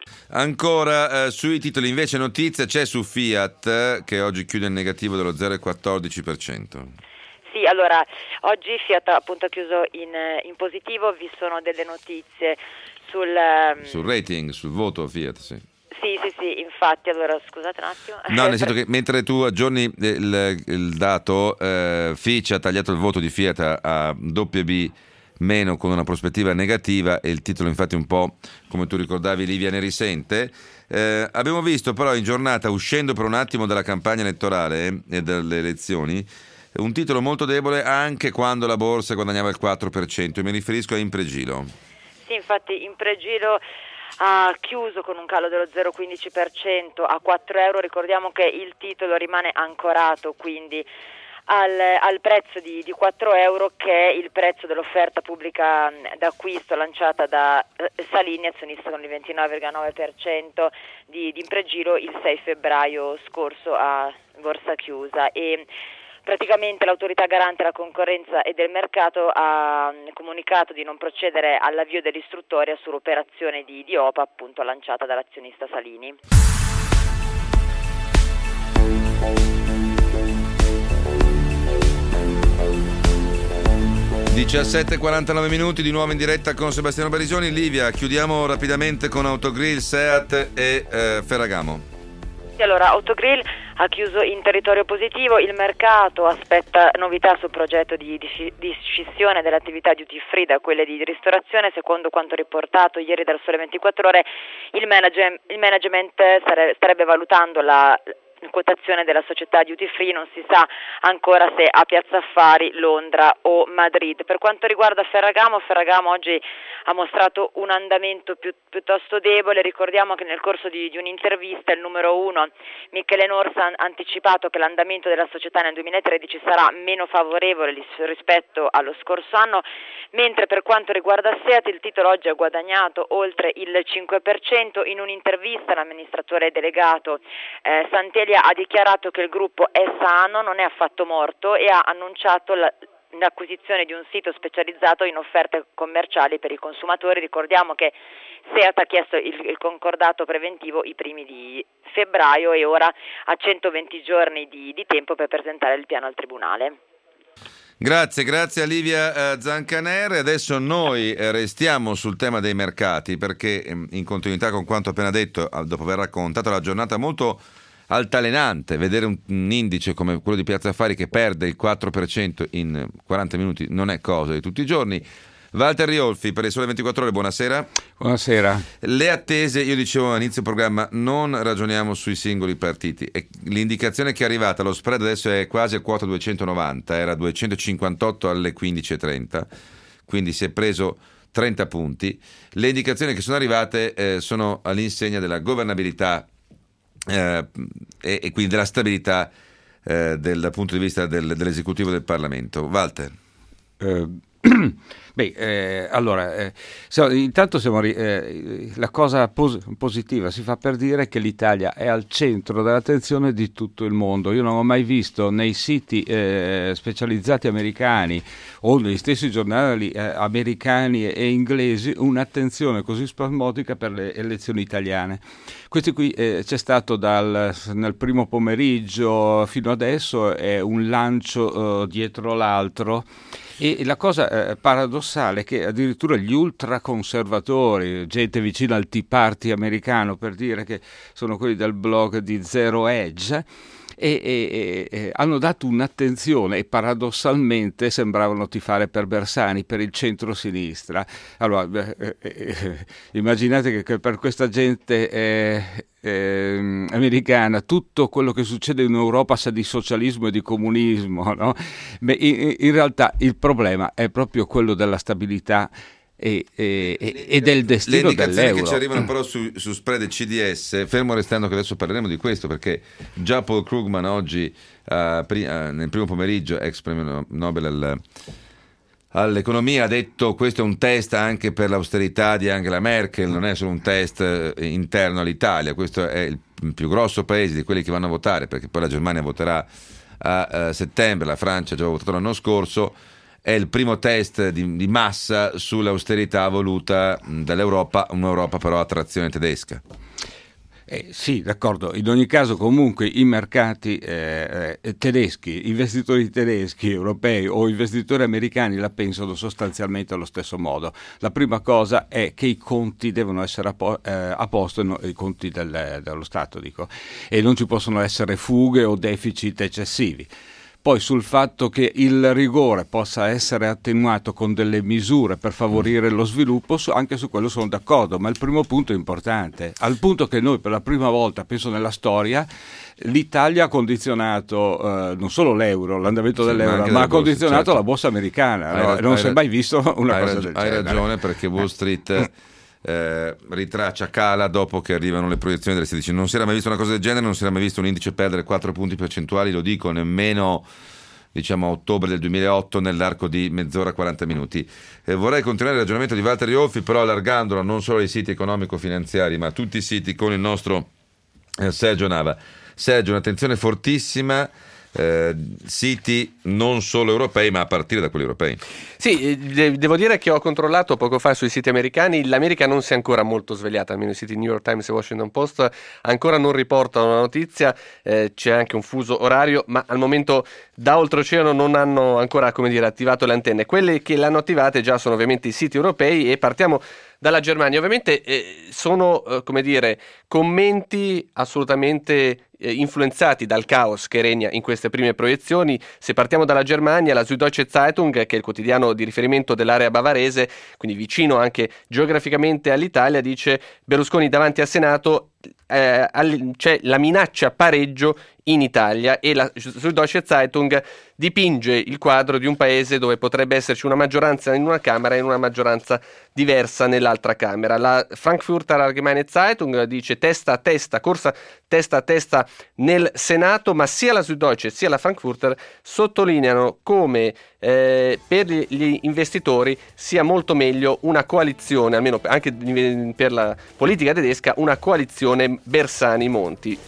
Ancora eh, sui titoli invece notizia c'è su Fiat eh, che oggi chiude in negativo dello zero virgola quattordici per cento. Sì, allora oggi Fiat appunto ha chiuso in, in positivo, vi sono delle notizie sul um... sul rating, sul voto Fiat, sì. Sì, sì, sì, infatti, allora scusate un attimo. No, nel senso che mentre tu aggiorni il, il dato, eh, Fitch ha tagliato il voto di Fiat a, a doppia B meno con una prospettiva negativa e il titolo infatti un po', come tu ricordavi, Livia ne risente. Eh, abbiamo visto però in giornata, uscendo per un attimo dalla campagna elettorale e dalle elezioni, un titolo molto debole anche quando la borsa guadagnava il quattro per cento. Mi riferisco a Impregilo. Sì, infatti Impregilo ha chiuso con un calo dello zero virgola quindici per cento a quattro euro. Ricordiamo che il titolo rimane ancorato quindi Al, al prezzo di, di quattro euro, che è il prezzo dell'offerta pubblica d'acquisto lanciata da eh, Salini, azionista con il ventinove virgola nove per cento di, di Impregilo, il sei febbraio scorso a borsa chiusa. E praticamente l'autorità garante della concorrenza e del mercato ha comunicato di non procedere all'avvio dell'istruttoria sull'operazione di, di O P A appunto lanciata dall'azionista Salini. diciassette e quarantanove minuti di nuovo in diretta con Sebastiano Barisoni. Livia, chiudiamo rapidamente con Autogrill, Seat e eh, Ferragamo. Sì, allora Autogrill ha chiuso in territorio positivo, il mercato aspetta novità sul progetto di, di, di scissione dell'attività duty free da quelle di ristorazione. Secondo quanto riportato ieri dal Sole ventiquattro Ore, il management, il management sare, starebbe valutando la quotazione della società duty free, non si sa ancora se a Piazza Affari, Londra o Madrid. Per quanto riguarda Ferragamo, Ferragamo oggi ha mostrato un andamento più, piuttosto debole. Ricordiamo che nel corso di, di un'intervista il numero uno Michele Norsa ha anticipato che l'andamento della società nel duemilatredici sarà meno favorevole rispetto allo scorso anno, mentre per quanto riguarda Seat il titolo oggi ha guadagnato oltre il cinque per cento. In un'intervista l'amministratore delegato eh, Santelli ha dichiarato che il gruppo è sano, non è affatto morto e ha annunciato la, l'acquisizione di un sito specializzato in offerte commerciali per i consumatori. Ricordiamo che Seat ha chiesto il, il concordato preventivo i primi di febbraio e ora ha centoventi giorni di, di tempo per presentare il piano al Tribunale. Grazie, grazie a Livia eh, Zancanere. Adesso noi eh, restiamo sul tema dei mercati perché eh, in continuità con quanto appena detto, eh, dopo aver raccontato la giornata molto altalenante, vedere un, un indice come quello di Piazza Affari che perde il quattro per cento in quaranta minuti non è cosa di tutti i giorni. Walter Riolfi per il Sole ventiquattro Ore, buonasera. Buonasera. Le attese, io dicevo all'inizio programma, non ragioniamo sui singoli partiti. E l'indicazione che è arrivata, lo spread adesso è quasi a quota duecentonovanta, era duecentocinquantotto alle quindici e trenta, quindi si è preso trenta punti. Le indicazioni che sono arrivate eh, sono all'insegna della governabilità eh, e, e quindi della stabilità eh, del, dal punto di vista del, dell'esecutivo del Parlamento. Walter. Eh, beh, eh, allora, eh, so, intanto siamo ri- eh, la cosa pos- positiva si fa per dire che l'Italia è al centro dell'attenzione di tutto il mondo. Io non ho mai visto nei siti eh, specializzati americani o negli stessi giornali eh, americani e inglesi un'attenzione così spasmodica per le elezioni italiane. Questi qui eh, c'è stato dal, nel primo pomeriggio fino adesso è un lancio eh, dietro l'altro. E la cosa eh, paradossale è che addirittura gli ultraconservatori, gente vicina al Tea Party americano, per dire che sono quelli del blog di Zero Edge, e, e, e hanno dato un'attenzione e paradossalmente sembravano tifare per Bersani, per il centro-sinistra. Allora, eh, eh, immaginate che, che per questa gente eh, eh, americana tutto quello che succede in Europa sa di socialismo e di comunismo, no? Beh, in, in realtà il problema è proprio quello della stabilità E, e, e, e del destino dell'euro. Le indicazioni che ci arrivano però su, su spread e C D S, fermo restando che adesso parleremo di questo perché già Paul Krugman oggi uh, pri- uh, nel primo pomeriggio, ex premio Nobel al, all'economia, ha detto questo è un test anche per l'austerità di Angela Merkel, non è solo un test uh, interno all'Italia, questo è il più grosso paese di quelli che vanno a votare perché poi la Germania voterà a uh, settembre, la Francia ha già votato l'anno scorso. È il primo test di, di massa sull'austerità voluta dall'Europa, un'Europa però a trazione tedesca. Eh, sì, d'accordo. In ogni caso comunque i mercati eh, eh, tedeschi, investitori tedeschi, europei o investitori americani la pensano sostanzialmente allo stesso modo. La prima cosa è che i conti devono essere a, po- eh, a posto, no, i conti del, dello Stato dico, e non ci possono essere fughe o deficit eccessivi. Poi sul fatto che il rigore possa essere attenuato con delle misure per favorire lo sviluppo, anche su quello sono d'accordo, ma il primo punto è importante, al punto che noi per la prima volta, penso nella storia, l'Italia ha condizionato eh, non solo l'euro, l'andamento sì, dell'euro, ma, ma ha condizionato certo. la borsa americana, no? ra- non si è mai visto una hai cosa rag- del hai genere. Hai ragione perché Wall Street... Eh, ritraccia cala dopo che arrivano le proiezioni delle sedici. Non si era mai visto una cosa del genere, non si era mai visto un indice perdere quattro punti percentuali, lo dico, nemmeno diciamo a ottobre del duemilaotto nell'arco di mezz'ora quaranta minuti. Eh, vorrei continuare il ragionamento di Walter Riolfi, però allargandolo non solo ai siti economico-finanziari ma a tutti i siti con il nostro eh, Sergio Nava. Sergio, un'attenzione fortissima. Eh, siti non solo europei ma a partire da quelli europei. Sì, de- devo dire che ho controllato poco fa sui siti americani, l'America non si è ancora molto svegliata, almeno i siti New York Times e Washington Post ancora non riportano la notizia, eh, c'è anche un fuso orario, ma al momento da oltreoceano non hanno ancora, come dire, attivato le antenne. Quelle che l'hanno attivate già sono ovviamente i siti europei e partiamo dalla Germania. Ovviamente eh, sono, eh, come dire, commenti assolutamente eh, influenzati dal caos che regna in queste prime proiezioni. Se partiamo dalla Germania, la Süddeutsche Zeitung, che è il quotidiano di riferimento dell'area bavarese, quindi vicino anche geograficamente all'Italia, dice Berlusconi davanti al Senato, eh, all- c'è la minaccia pareggio in Italia, e la Süddeutsche Zeitung dipinge il quadro di un paese dove potrebbe esserci una maggioranza in una Camera e una maggioranza diversa nell'altra Camera. La Frankfurter Allgemeine Zeitung dice testa a testa, corsa testa a testa nel Senato, ma sia la Süddeutsche sia la Frankfurter sottolineano come eh, per gli investitori sia molto meglio una coalizione, almeno anche per la politica tedesca, una coalizione Bersani-Monti.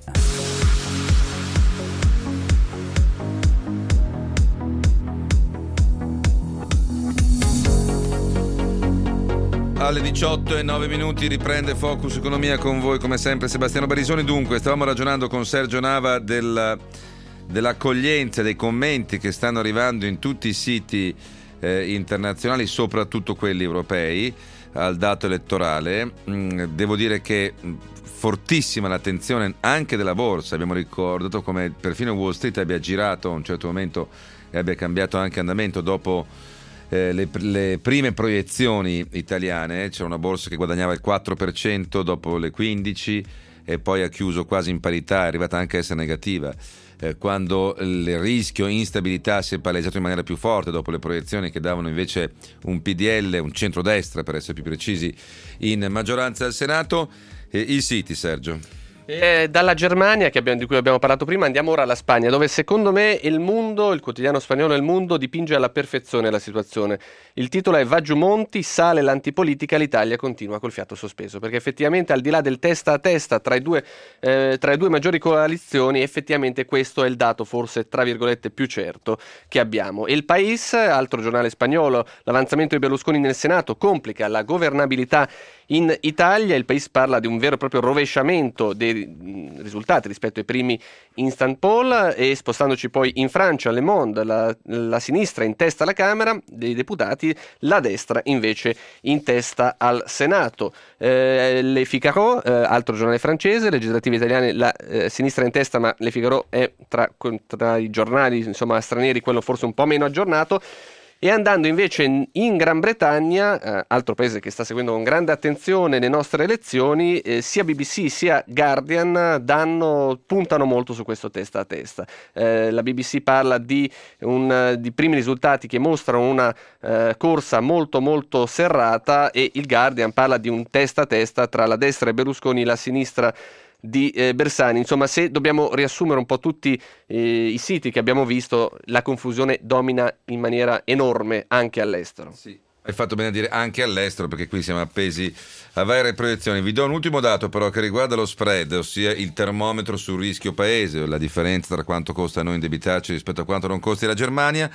Alle diciotto e nove minuti riprende Focus Economia con voi come sempre Sebastiano Barisoni. Dunque stavamo ragionando con Sergio Nava del, dell'accoglienza, dei commenti che stanno arrivando in tutti i siti eh, internazionali, soprattutto quelli europei, al dato elettorale. Mm, devo dire che fortissima l'attenzione anche della borsa. Abbiamo ricordato come perfino Wall Street abbia girato a un certo momento e abbia cambiato anche andamento dopo eh, le, le prime proiezioni italiane. C'era una borsa che guadagnava il quattro per cento dopo le quindici e poi ha chiuso quasi in parità, è arrivata anche a essere negativa. Eh, quando il rischio instabilità si è palesato in maniera più forte dopo le proiezioni che davano invece un P D L, un centrodestra per essere più precisi, in maggioranza al Senato. Eh, I siti, Sergio. E dalla Germania, che abbiamo, di cui abbiamo parlato prima, andiamo ora alla Spagna, dove secondo me il Mundo, il quotidiano spagnolo Il Mundo, dipinge alla perfezione la situazione. Il titolo è "Va giù Monti, sale l'antipolitica, l'Italia continua col fiato sospeso", perché effettivamente al di là del testa a testa tra i due, eh, tra le due maggiori coalizioni, effettivamente questo è il dato forse tra virgolette più certo che abbiamo. E il País, altro giornale spagnolo, l'avanzamento di Berlusconi nel Senato complica la governabilità in Italia. Il País parla di un vero e proprio rovesciamento dei risultati rispetto ai primi instant poll, e spostandoci poi in Francia, Le Monde, la, la sinistra in testa alla Camera dei deputati, la destra invece in testa al Senato. Eh, Le Figaro, eh, altro giornale francese, legislative italiane, la eh, sinistra in testa, ma Le Figaro è tra, tra i giornali insomma stranieri quello forse un po' meno aggiornato. E andando invece in, in Gran Bretagna, eh, altro paese che sta seguendo con grande attenzione le nostre elezioni, eh, sia B B C sia Guardian danno, puntano molto su questo testa a testa. Eh, la B B C parla di, un, di primi risultati che mostrano una eh, corsa molto molto serrata, e il Guardian parla di un testa a testa tra la destra e Berlusconi e la sinistra di eh, Bersani. Insomma, se dobbiamo riassumere un po' tutti eh, i siti che abbiamo visto, la confusione domina in maniera enorme anche all'estero. Sì. Hai fatto bene a dire anche all'estero, perché qui siamo appesi a varie proiezioni. Vi do un ultimo dato però che riguarda lo spread, ossia il termometro sul rischio paese, la differenza tra quanto costa a noi indebitarci rispetto a quanto non costi la Germania,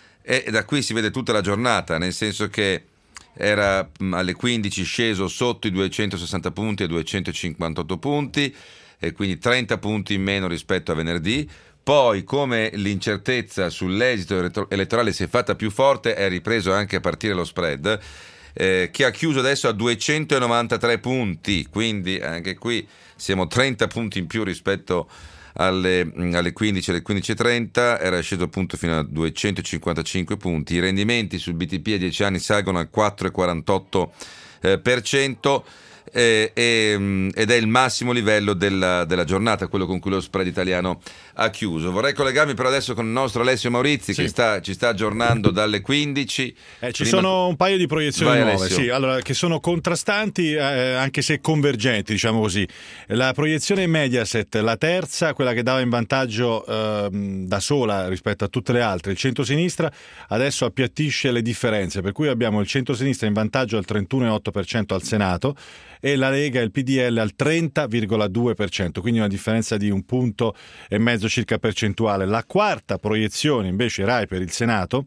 e da qui si vede tutta la giornata, nel senso che era alle quindici sceso sotto i duecentosessanta punti a duecentocinquantotto punti, e quindi trenta punti in meno rispetto a venerdì. Poi, come l'incertezza sull'esito elettorale si è fatta più forte, è ripreso anche a partire lo spread, eh, che ha chiuso adesso a duecentonovantatré punti, quindi anche qui siamo trenta punti in più rispetto alle, alle quindici, alle quindici e trenta, era sceso appunto fino a duecentocinquantacinque punti. I rendimenti sul B T P a dieci anni salgono al quattro virgola quarantotto per cento, eh, eh, ed è il massimo livello della, della giornata, quello con cui lo spread italiano ha chiuso. Vorrei collegarmi però adesso con il nostro Alessio Maurizi, sì, che sta, ci sta aggiornando dalle quindici. Eh, ci Prima... sono un paio di proiezioni Vai, nuove, sì, allora, che sono contrastanti, eh, anche se convergenti, diciamo così. La proiezione Mediaset, la terza, quella che dava in vantaggio eh, da sola rispetto a tutte le altre, il centrosinistra, adesso appiattisce le differenze, per cui abbiamo il centrosinistra in vantaggio al trentuno virgola otto per cento al Senato e la Lega e il P D L al trenta virgola due per cento, quindi una differenza di un punto e mezzo circa percentuale. La quarta proiezione invece, Rai per il Senato,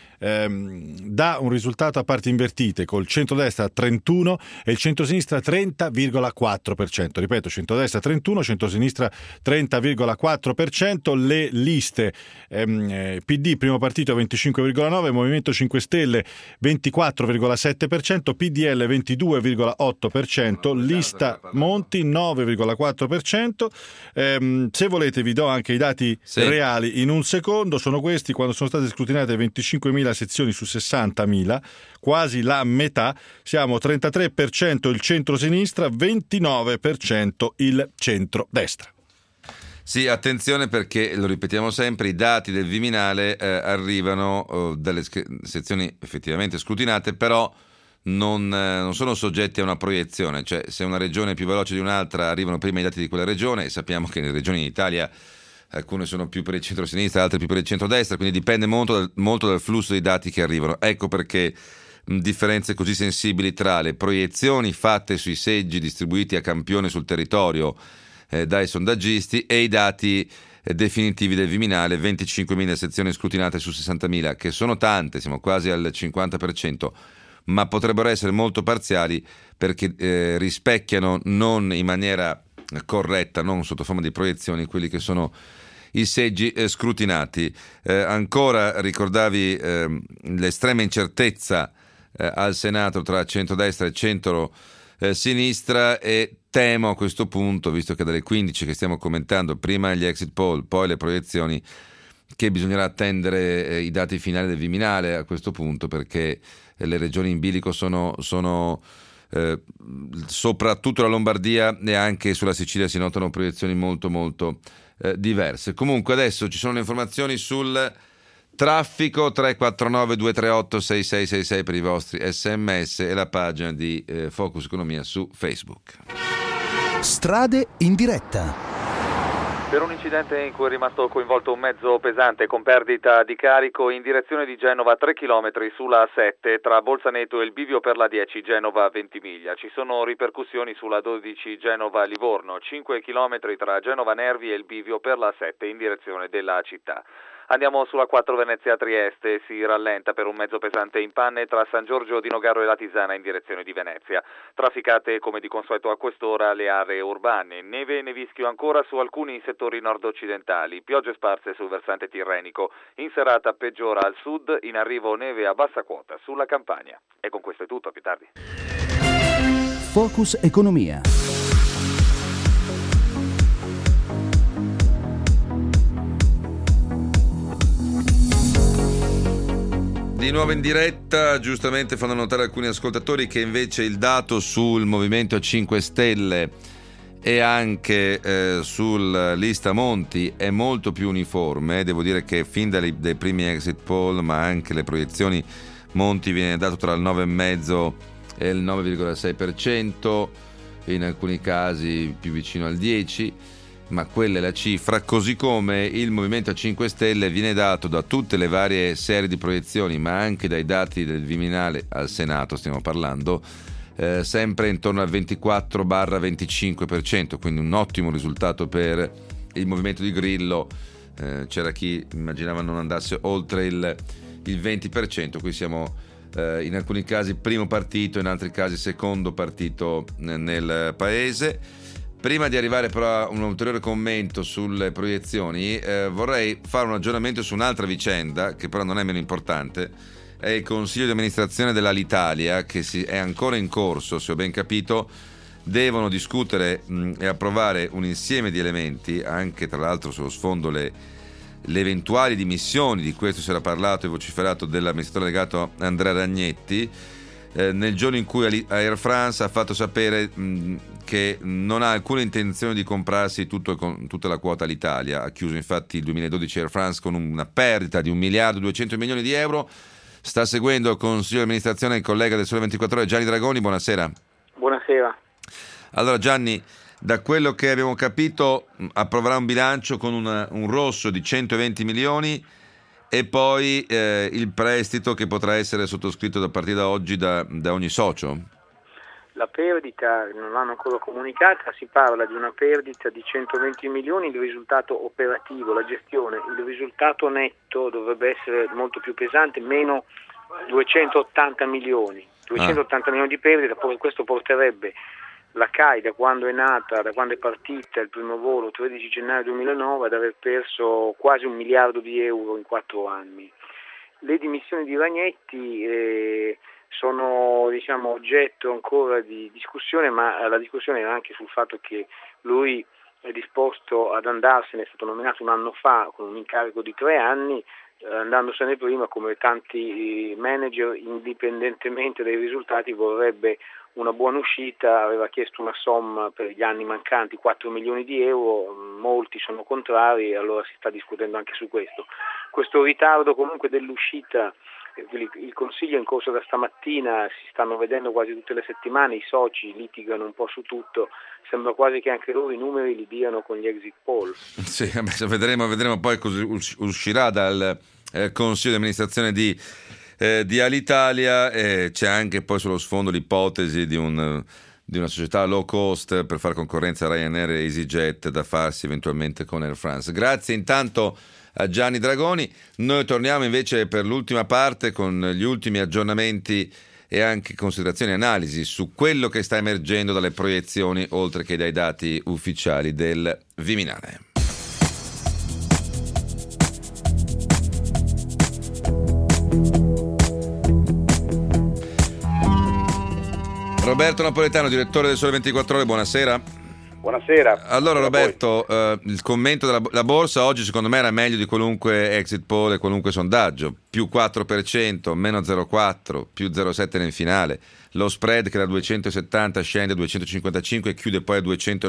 ehm, dà un risultato a parti invertite, col centrodestra trentuno e il centrosinistra trenta virgola quattro per cento. Ripeto, centrodestra trentuno, centrosinistra trenta virgola quattro per cento. Le liste ehm, P D primo partito venticinque virgola nove per cento, Movimento cinque Stelle ventiquattro virgola sette per cento, P D L ventidue virgola otto per cento, lista Monti nove virgola quattro per cento. Ehm, se volete vi do anche i dati sì. reali in un secondo. Sono questi quando sono state scrutinate venticinquemila sezioni su sessantamila, quasi la metà. Siamo trentatré per cento il centro-sinistra, ventinove per cento il centro-destra. Sì, attenzione perché, lo ripetiamo sempre, i dati del Viminale eh, arrivano eh, dalle sezioni effettivamente scrutinate, però non, eh, non sono soggetti a una proiezione, cioè se una regione è più veloce di un'altra arrivano prima i dati di quella regione, e sappiamo che nelle regioni in Italia alcune sono più per il centro-sinistra, altre più per il centro-destra, quindi dipende molto dal, molto dal flusso dei dati che arrivano. Ecco perché mh, differenze così sensibili tra le proiezioni fatte sui seggi distribuiti a campione sul territorio eh, dai sondaggisti e i dati eh, definitivi del Viminale, venticinquemila sezioni scrutinate su sessantamila, che sono tante, siamo quasi al cinquanta per cento, ma potrebbero essere molto parziali perché eh, rispecchiano non in maniera corretta, non sotto forma di proiezioni, quelli che sono i seggi eh, scrutinati. Eh, ancora ricordavi eh, l'estrema incertezza eh, al Senato tra centrodestra e centro-sinistra e temo a questo punto, visto che dalle quindici che stiamo commentando, prima gli exit poll, poi le proiezioni, che bisognerà attendere eh, i dati finali del Viminale a questo punto, perché eh, le regioni in bilico sono... sono Eh, soprattutto la Lombardia e anche sulla Sicilia si notano proiezioni molto molto eh, diverse. Comunque adesso ci sono le informazioni sul traffico. Tre quattro nove due tre otto sei sei sei sei per i vostri sms e la pagina di eh, Focus Economia su Facebook. Strade in diretta. Per un incidente in cui è rimasto coinvolto un mezzo pesante con perdita di carico in direzione di Genova a tre chilometri sulla A sette tra Bolzaneto e il bivio per la dieci Genova Ventimiglia. Ci sono ripercussioni sulla dodici Genova Livorno, cinque chilometri tra Genova Nervi e il bivio per la sette in direzione della città. Andiamo sulla quattro Venezia Trieste, si rallenta per un mezzo pesante in panne tra San Giorgio di Nogaro e Latisana in direzione di Venezia. Trafficate come di consueto a quest'ora le aree urbane. Neve e nevischio ancora su alcuni settori nord-occidentali, piogge sparse sul versante tirrenico. In serata peggiora al sud, in arrivo neve a bassa quota sulla Campania. E con questo è tutto, a più tardi. Focus Economia. Di nuovo in diretta, giustamente fanno notare alcuni ascoltatori che invece il dato sul Movimento cinque Stelle e anche eh, sul lista Monti è molto più uniforme. Devo dire che fin dai, dai primi exit poll, ma anche le proiezioni, Monti viene dato tra il nove virgola cinque e il nove virgola sei per cento, in alcuni casi più vicino al dieci per cento, ma quella è la cifra, così come il Movimento cinque Stelle viene dato da tutte le varie serie di proiezioni, ma anche dai dati del Viminale al Senato, stiamo parlando, eh, sempre intorno al ventiquattro venticinque per cento, quindi un ottimo risultato per il movimento di Grillo. Eh, c'era chi immaginava non andasse oltre il, il venti per cento, qui siamo eh, in alcuni casi primo partito, in altri casi secondo partito nel paese. Prima di arrivare però a un ulteriore commento sulle proiezioni, eh, vorrei fare un aggiornamento su un'altra vicenda, che però non è meno importante. È il Consiglio di amministrazione dell'Alitalia, che si, è ancora in corso, se ho ben capito. Devono discutere mh, e approvare un insieme di elementi, anche tra l'altro sullo sfondo le, le eventuali dimissioni, di questo si era parlato e vociferato, dell'amministratore delegato Andrea Ragnetti, eh, nel giorno in cui Air France ha fatto sapere mh, che non ha alcuna intenzione di comprarsi tutto, con, tutta la quota all'Italia. Ha chiuso infatti il duemiladodici Air France con una perdita di un miliardo duecento milioni di euro. Sta seguendo il Consiglio di amministrazione il collega del Sole ventiquattro Ore, Gianni Dragoni. Buonasera. Buonasera. Allora Gianni, da quello che abbiamo capito approverà un bilancio con una, un rosso di centoventi milioni e poi eh, il prestito che potrà essere sottoscritto da partire da oggi da, da ogni socio. La perdita non l'hanno ancora comunicata, si parla di una perdita di centoventi milioni, il risultato operativo, la gestione, il risultato netto dovrebbe essere molto più pesante, meno duecentottanta milioni, duecentottanta ah. milioni di perdita, poi questo porterebbe la C A I da quando è nata, da quando è partita il primo volo, tredici gennaio duemilanove, ad aver perso quasi un miliardo di euro in quattro anni. Le dimissioni di Ragnetti eh, sono diciamo oggetto ancora di discussione, ma la discussione era anche sul fatto che lui è disposto ad andarsene, è stato nominato un anno fa con un incarico di tre anni, eh, andandosene prima, come tanti manager, indipendentemente dai risultati, vorrebbe una buona uscita, aveva chiesto una somma per gli anni mancanti, quattro milioni di euro, molti sono contrari e allora si sta discutendo anche su questo. Questo ritardo comunque dell'uscita, il Consiglio è in corso da stamattina, si stanno vedendo quasi tutte le settimane, i soci litigano un po' su tutto, sembra quasi che anche loro i numeri li diano con gli exit poll. Sì, vedremo, vedremo poi cosa uscirà dal eh, Consiglio di amministrazione di Eh, di Alitalia. Eh, c'è anche poi sullo sfondo l'ipotesi di, un, di una società low cost per fare concorrenza a Ryanair e EasyJet da farsi eventualmente con Air France. Grazie intanto a Gianni Dragoni. Noi torniamo invece per l'ultima parte con gli ultimi aggiornamenti e anche considerazioni e analisi su quello che sta emergendo dalle proiezioni oltre che dai dati ufficiali del Viminale. Roberto Napoletano, direttore del Sole ventiquattro Ore, buonasera. Buonasera. Allora Roberto, eh, il commento della la borsa oggi secondo me era meglio di qualunque exit poll e qualunque sondaggio, più quattro per cento, meno zero virgola quattro, più zero virgola sette nel finale, lo spread che da duecentosettanta scende a duecentocinquantacinque e chiude poi a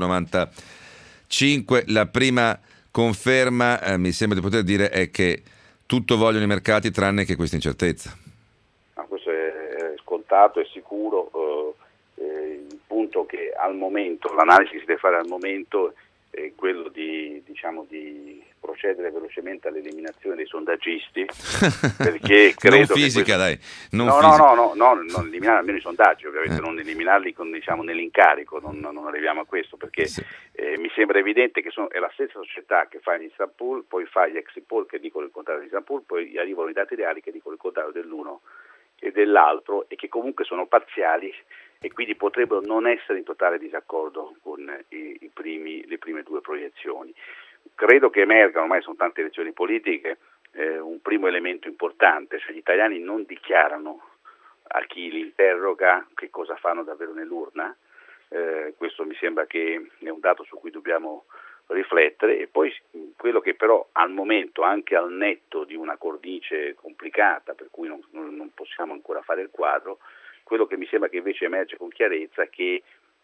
duecentonovantacinque. La prima conferma, eh, mi sembra di poter dire, è che tutto vogliono i mercati tranne che questa incertezza. No, questo è scontato, è sicuro. Uh... Il punto che al momento, l'analisi che si deve fare al momento è quello di, diciamo, di procedere velocemente all'eliminazione dei sondaggisti, perché credo non fisica, questo... dai. Non no, fisica. no, no, no, no, non eliminare almeno i sondaggi, ovviamente, eh. non eliminarli con, diciamo, nell'incarico, non, non arriviamo a questo, perché sì. eh, mi sembra evidente che sono, è la stessa società che fa gli instant poll, poi fa gli exit poll che dicono il contrario degli instant poll, poi arrivano i dati reali che dicono il contrario dell'uno e dell'altro, e che comunque sono parziali e quindi potrebbero non essere in totale disaccordo con i, i primi, le prime due proiezioni. Credo che emergano, ormai sono tante elezioni politiche, eh, un primo elemento importante, cioè gli italiani non dichiarano a chi li interroga che cosa fanno davvero nell'urna, eh, questo mi sembra che è un dato su cui dobbiamo riflettere, e poi quello che però al momento, anche al netto di una cornice complicata per cui non, non possiamo ancora fare il quadro, quello che mi sembra che invece emerge con chiarezza è che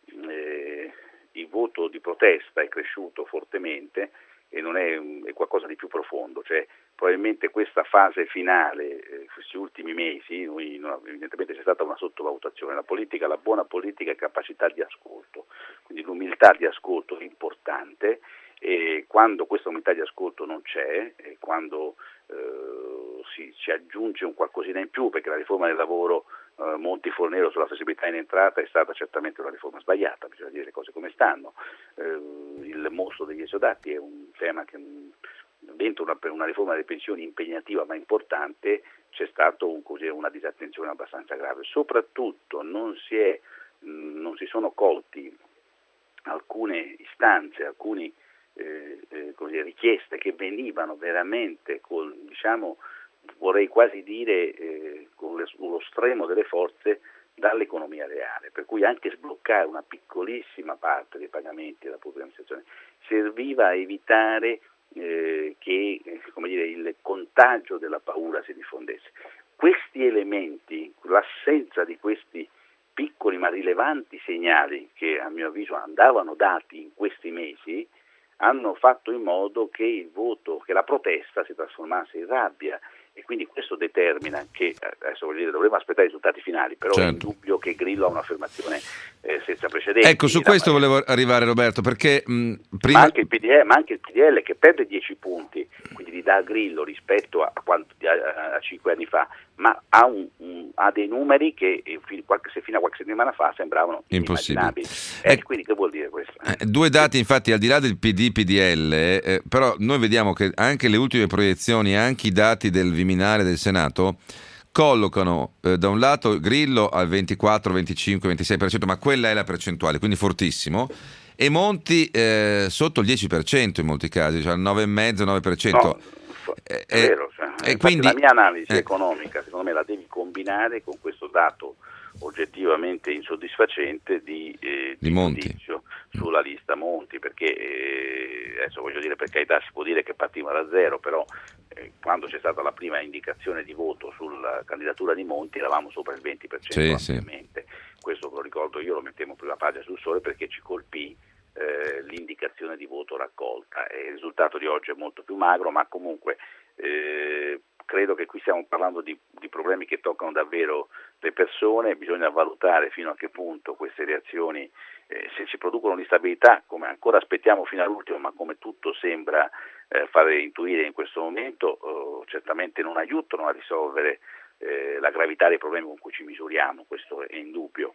eh, il voto di protesta è cresciuto fortemente e non è, è qualcosa di più profondo, cioè probabilmente questa fase finale, eh, questi ultimi mesi, noi, no, evidentemente c'è stata una sottovalutazione, la politica, la buona politica è capacità di ascolto, quindi l'umiltà di ascolto è importante, e quando questa umiltà di ascolto non c'è, e quando eh, si, si aggiunge un qualcosina in più, perché la riforma del lavoro Uh, Monti Fornero sulla flessibilità in entrata è stata certamente una riforma sbagliata, bisogna dire le cose come stanno. Uh, il mostro degli esodati è un tema che dentro una, una riforma delle pensioni impegnativa ma importante c'è stata un, una disattenzione abbastanza grave. Soprattutto non si, è, mh, non si sono colti alcune istanze, alcune eh, eh, così, richieste che venivano veramente con, diciamo, vorrei quasi dire eh, con lo stremo delle forze dall'economia reale, per cui anche sbloccare una piccolissima parte dei pagamenti della pubblica amministrazione serviva a evitare eh, che eh, come dire, il contagio della paura si diffondesse. Questi elementi, l'assenza di questi piccoli ma rilevanti segnali che a mio avviso andavano dati in questi mesi, hanno fatto in modo che il voto, che la protesta si trasformasse in rabbia. E quindi questo determina che, adesso voglio dire, dovremo aspettare i risultati finali, però certo. È indubbio che Grillo ha un'affermazione eh, senza precedenti. Ecco, su questo maniera. volevo arrivare, Roberto, perché mh, prima... Ma anche, il P D L, ma anche il P D L che perde dieci punti, quindi li dà a Grillo rispetto a, quanto, a, a cinque anni fa, ma ha, un, un, ha dei numeri che eh, qualche, se fino a qualche settimana fa sembravano impossibili. Eh, eh, quindi che vuol dire questo? Eh, due dati, infatti, al di là del P D P D L, eh, però noi vediamo che anche le ultime proiezioni, anche i dati del Viminale del Senato collocano eh, da un lato Grillo al ventiquattro, venticinque, ventisei per cento, ma quella è la percentuale, quindi fortissimo, e Monti eh, sotto il dieci per cento in molti casi, cioè al nove virgola cinque nove per cento. No, è eh, vero, cioè, eh, quindi, la mia analisi eh. economica secondo me la devi combinare con questo dato oggettivamente insoddisfacente di, eh, di, di Monti sulla lista Monti, perché eh, adesso voglio dire, per carità, si può dire che partiva da zero, però eh, quando c'è stata la prima indicazione di voto sulla candidatura di Monti eravamo sopra il venti per cento sì, ampiamente. Sì. Questo lo ricordo io, lo mettevo in prima pagina sul Sole perché ci colpì eh, l'indicazione di voto raccolta, e il risultato di oggi è molto più magro, ma comunque eh, credo che qui stiamo parlando di, di problemi che toccano davvero le persone. Bisogna valutare fino a che punto queste reazioni, eh, se ci producono l'instabilità, come ancora aspettiamo fino all'ultimo, ma come tutto sembra eh, fare intuire in questo momento, eh, certamente non aiutano a risolvere eh, la gravità dei problemi con cui ci misuriamo, questo è indubbio.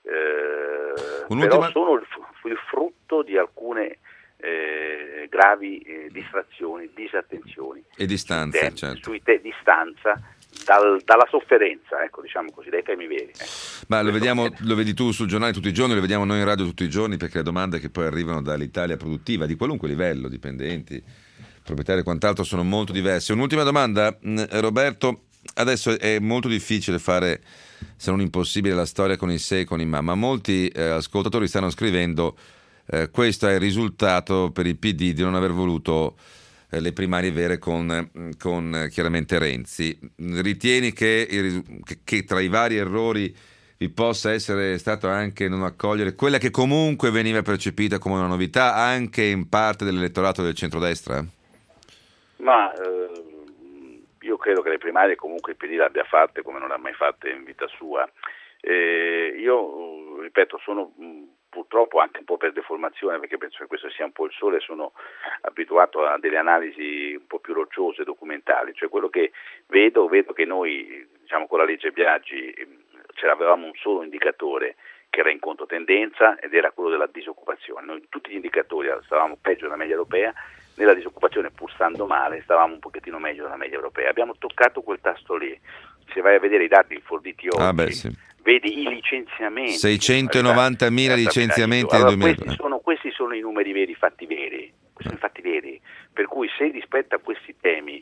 Eh, però sono il, il frutto di alcune eh, gravi eh, distrazioni, disattenzioni e distanze, tempi, certo. sui te, distanza dal, dalla sofferenza, ecco, diciamo così, dai temi veri. Eh. Ma lo vediamo, lo vedi tu sul giornale tutti i giorni, lo vediamo noi in radio tutti i giorni, perché le domande che poi arrivano dall'Italia produttiva di qualunque livello, dipendenti, proprietari e quant'altro, sono molto diverse. Un'ultima domanda, Roberto. adesso è molto difficile fare, se non impossibile, la storia con i se e con i ma, ma molti eh, ascoltatori stanno scrivendo eh, questo è il risultato per il P D di non aver voluto eh, le primarie vere con, con eh, chiaramente Renzi. Ritieni che, il, che, che tra i vari errori vi possa essere stato anche non accogliere quella che comunque veniva percepita come una novità anche in parte dell'elettorato del centrodestra? Ma eh, io credo che le primarie comunque il P D le abbia fatte come non le ha mai fatte in vita sua. Eh, io, ripeto, sono purtroppo anche un po' per deformazione, perché penso che questo sia un po' il sole, sono abituato a delle analisi un po' più rocciose, documentali, cioè quello che vedo, vedo che noi, diciamo, con la legge Biagi avevamo un solo indicatore che era in controtendenza ed era quello della disoccupazione. Noi tutti gli indicatori stavamo peggio della media europea, nella disoccupazione, pur stando male, stavamo un pochettino meglio della media europea. Abbiamo toccato quel tasto lì. Se vai a vedere i dati forniti oggi, ah beh, sì. vedi i licenziamenti. seicentonovantamila licenziamenti allora, nel duemila. Questi sono, questi sono i numeri veri, i fatti veri. Questi sono i fatti veri. Per cui se rispetto a questi temi,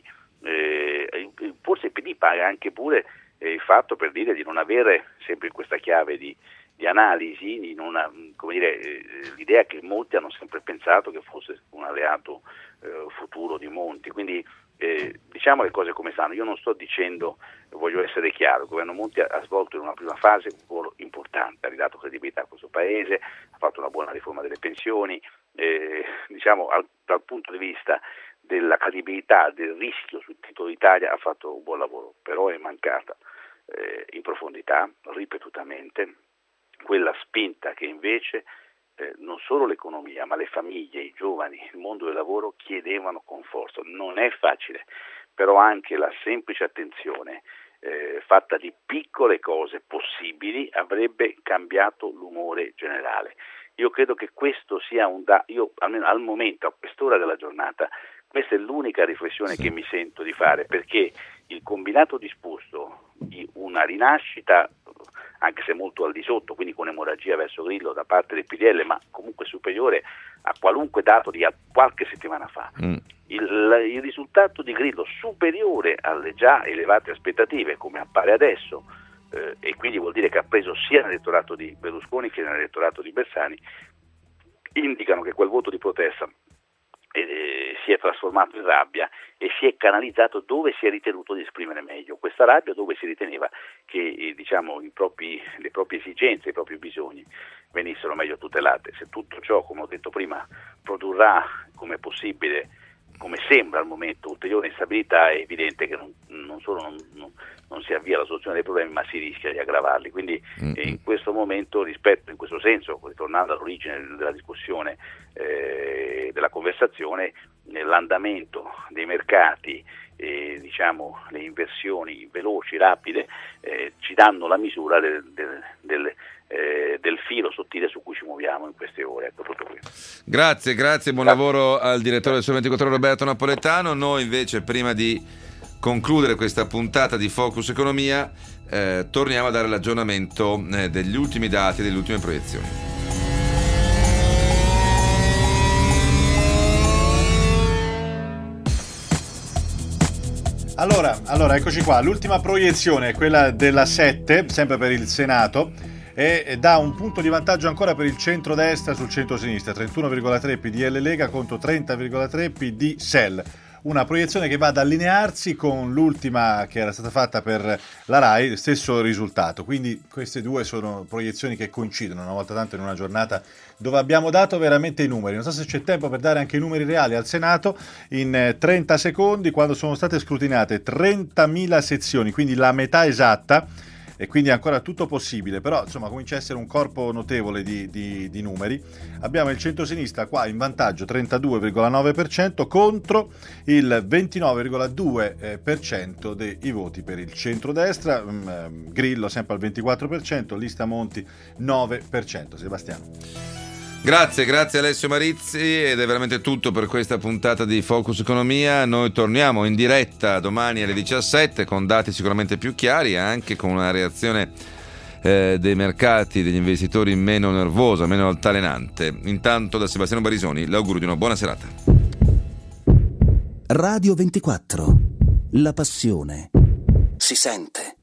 eh, forse il P D paga anche pure eh, il fatto, per dire, di non avere sempre questa chiave di di analisi, di non, come dire, eh, l'idea che molti hanno sempre pensato che fosse un alleato eh, futuro di Monti, quindi eh, diciamo le cose come stanno. Io non sto dicendo, voglio essere chiaro, il governo Monti ha, ha svolto in una prima fase un ruolo importante, ha ridato credibilità a questo paese, ha fatto una buona riforma delle pensioni, eh, diciamo al, dal punto di vista della credibilità, del rischio sul titolo d'Italia ha fatto un buon lavoro, però è mancata eh, in profondità, ripetutamente, quella spinta che invece eh, non solo l'economia, ma le famiglie, i giovani, il mondo del lavoro chiedevano con forza. Non è facile, però anche la semplice attenzione eh, fatta di piccole cose possibili avrebbe cambiato l'umore generale. Io credo che questo sia un da io almeno al momento, a quest'ora della giornata, questa è l'unica riflessione sì. che mi sento di fare, perché il combinato disposto di una rinascita, anche se molto al di sotto, quindi con emorragia verso Grillo da parte del P D L, ma comunque superiore a qualunque dato di qualche settimana fa. Mm. Il, il risultato di Grillo superiore alle già elevate aspettative, come appare adesso, eh, e quindi vuol dire che ha preso sia nell'elettorato di Berlusconi che nell'elettorato di Bersani, indicano che quel voto di protesta eh, si è trasformato in rabbia e si è canalizzato dove si è ritenuto di esprimere meglio questa rabbia, dove si riteneva che eh, diciamo i propri, le proprie esigenze, i propri bisogni venissero meglio tutelate. Se tutto ciò, come ho detto prima, produrrà come possibile, come sembra al momento, ulteriore instabilità, è evidente che non, non solo non, non, non si avvia la soluzione dei problemi, ma si rischia di aggravarli. Quindi mm-hmm. eh, in questo momento, rispetto, in questo senso, ritornando all'origine della discussione, eh, della conversazione, nell'andamento dei mercati, eh, diciamo le inversioni veloci, rapide, eh, ci danno la misura del, del, del Eh, del filo sottile su cui ci muoviamo in queste ore. Ecco, tutto qui. Grazie, grazie, buon grazie. lavoro al direttore del Sole ventiquattro Ore Roberto Napoletano. Noi invece, prima di concludere questa puntata di Focus Economia, eh, torniamo a dare l'aggiornamento eh, degli ultimi dati e delle ultime proiezioni. Allora, allora, eccoci qua, l'ultima proiezione è quella della sette, sempre per il Senato, e dà un punto di vantaggio ancora per il centrodestra sul centrosinistra, trentuno virgola tre P D L Lega contro trenta virgola tre P D S E L. Una proiezione che va ad allinearsi con l'ultima che era stata fatta per la RAI, stesso risultato. Quindi queste due sono proiezioni che coincidono una volta tanto in una giornata dove abbiamo dato veramente i numeri. Non so se c'è tempo per dare anche i numeri reali al Senato in trenta secondi, quando sono state scrutinate trentamila sezioni, quindi la metà esatta, e quindi ancora tutto possibile, però insomma comincia a essere un corpo notevole di, di, di numeri. Abbiamo il centrosinistra qua in vantaggio trentadue virgola nove per cento contro il ventinove virgola due per cento dei voti per il centrodestra, Grillo sempre al ventiquattro per cento, Lista Monti nove per cento. Sebastiano. Grazie, grazie Alessio Marizzi, ed è veramente tutto per questa puntata di Focus Economia. Noi torniamo in diretta domani alle diciassette con dati sicuramente più chiari, anche con una reazione eh, dei mercati, degli investitori meno nervosa, meno altalenante. Intanto da Sebastiano Barisoni l'augurio di una buona serata. Radio ventiquattro, la passione si sente.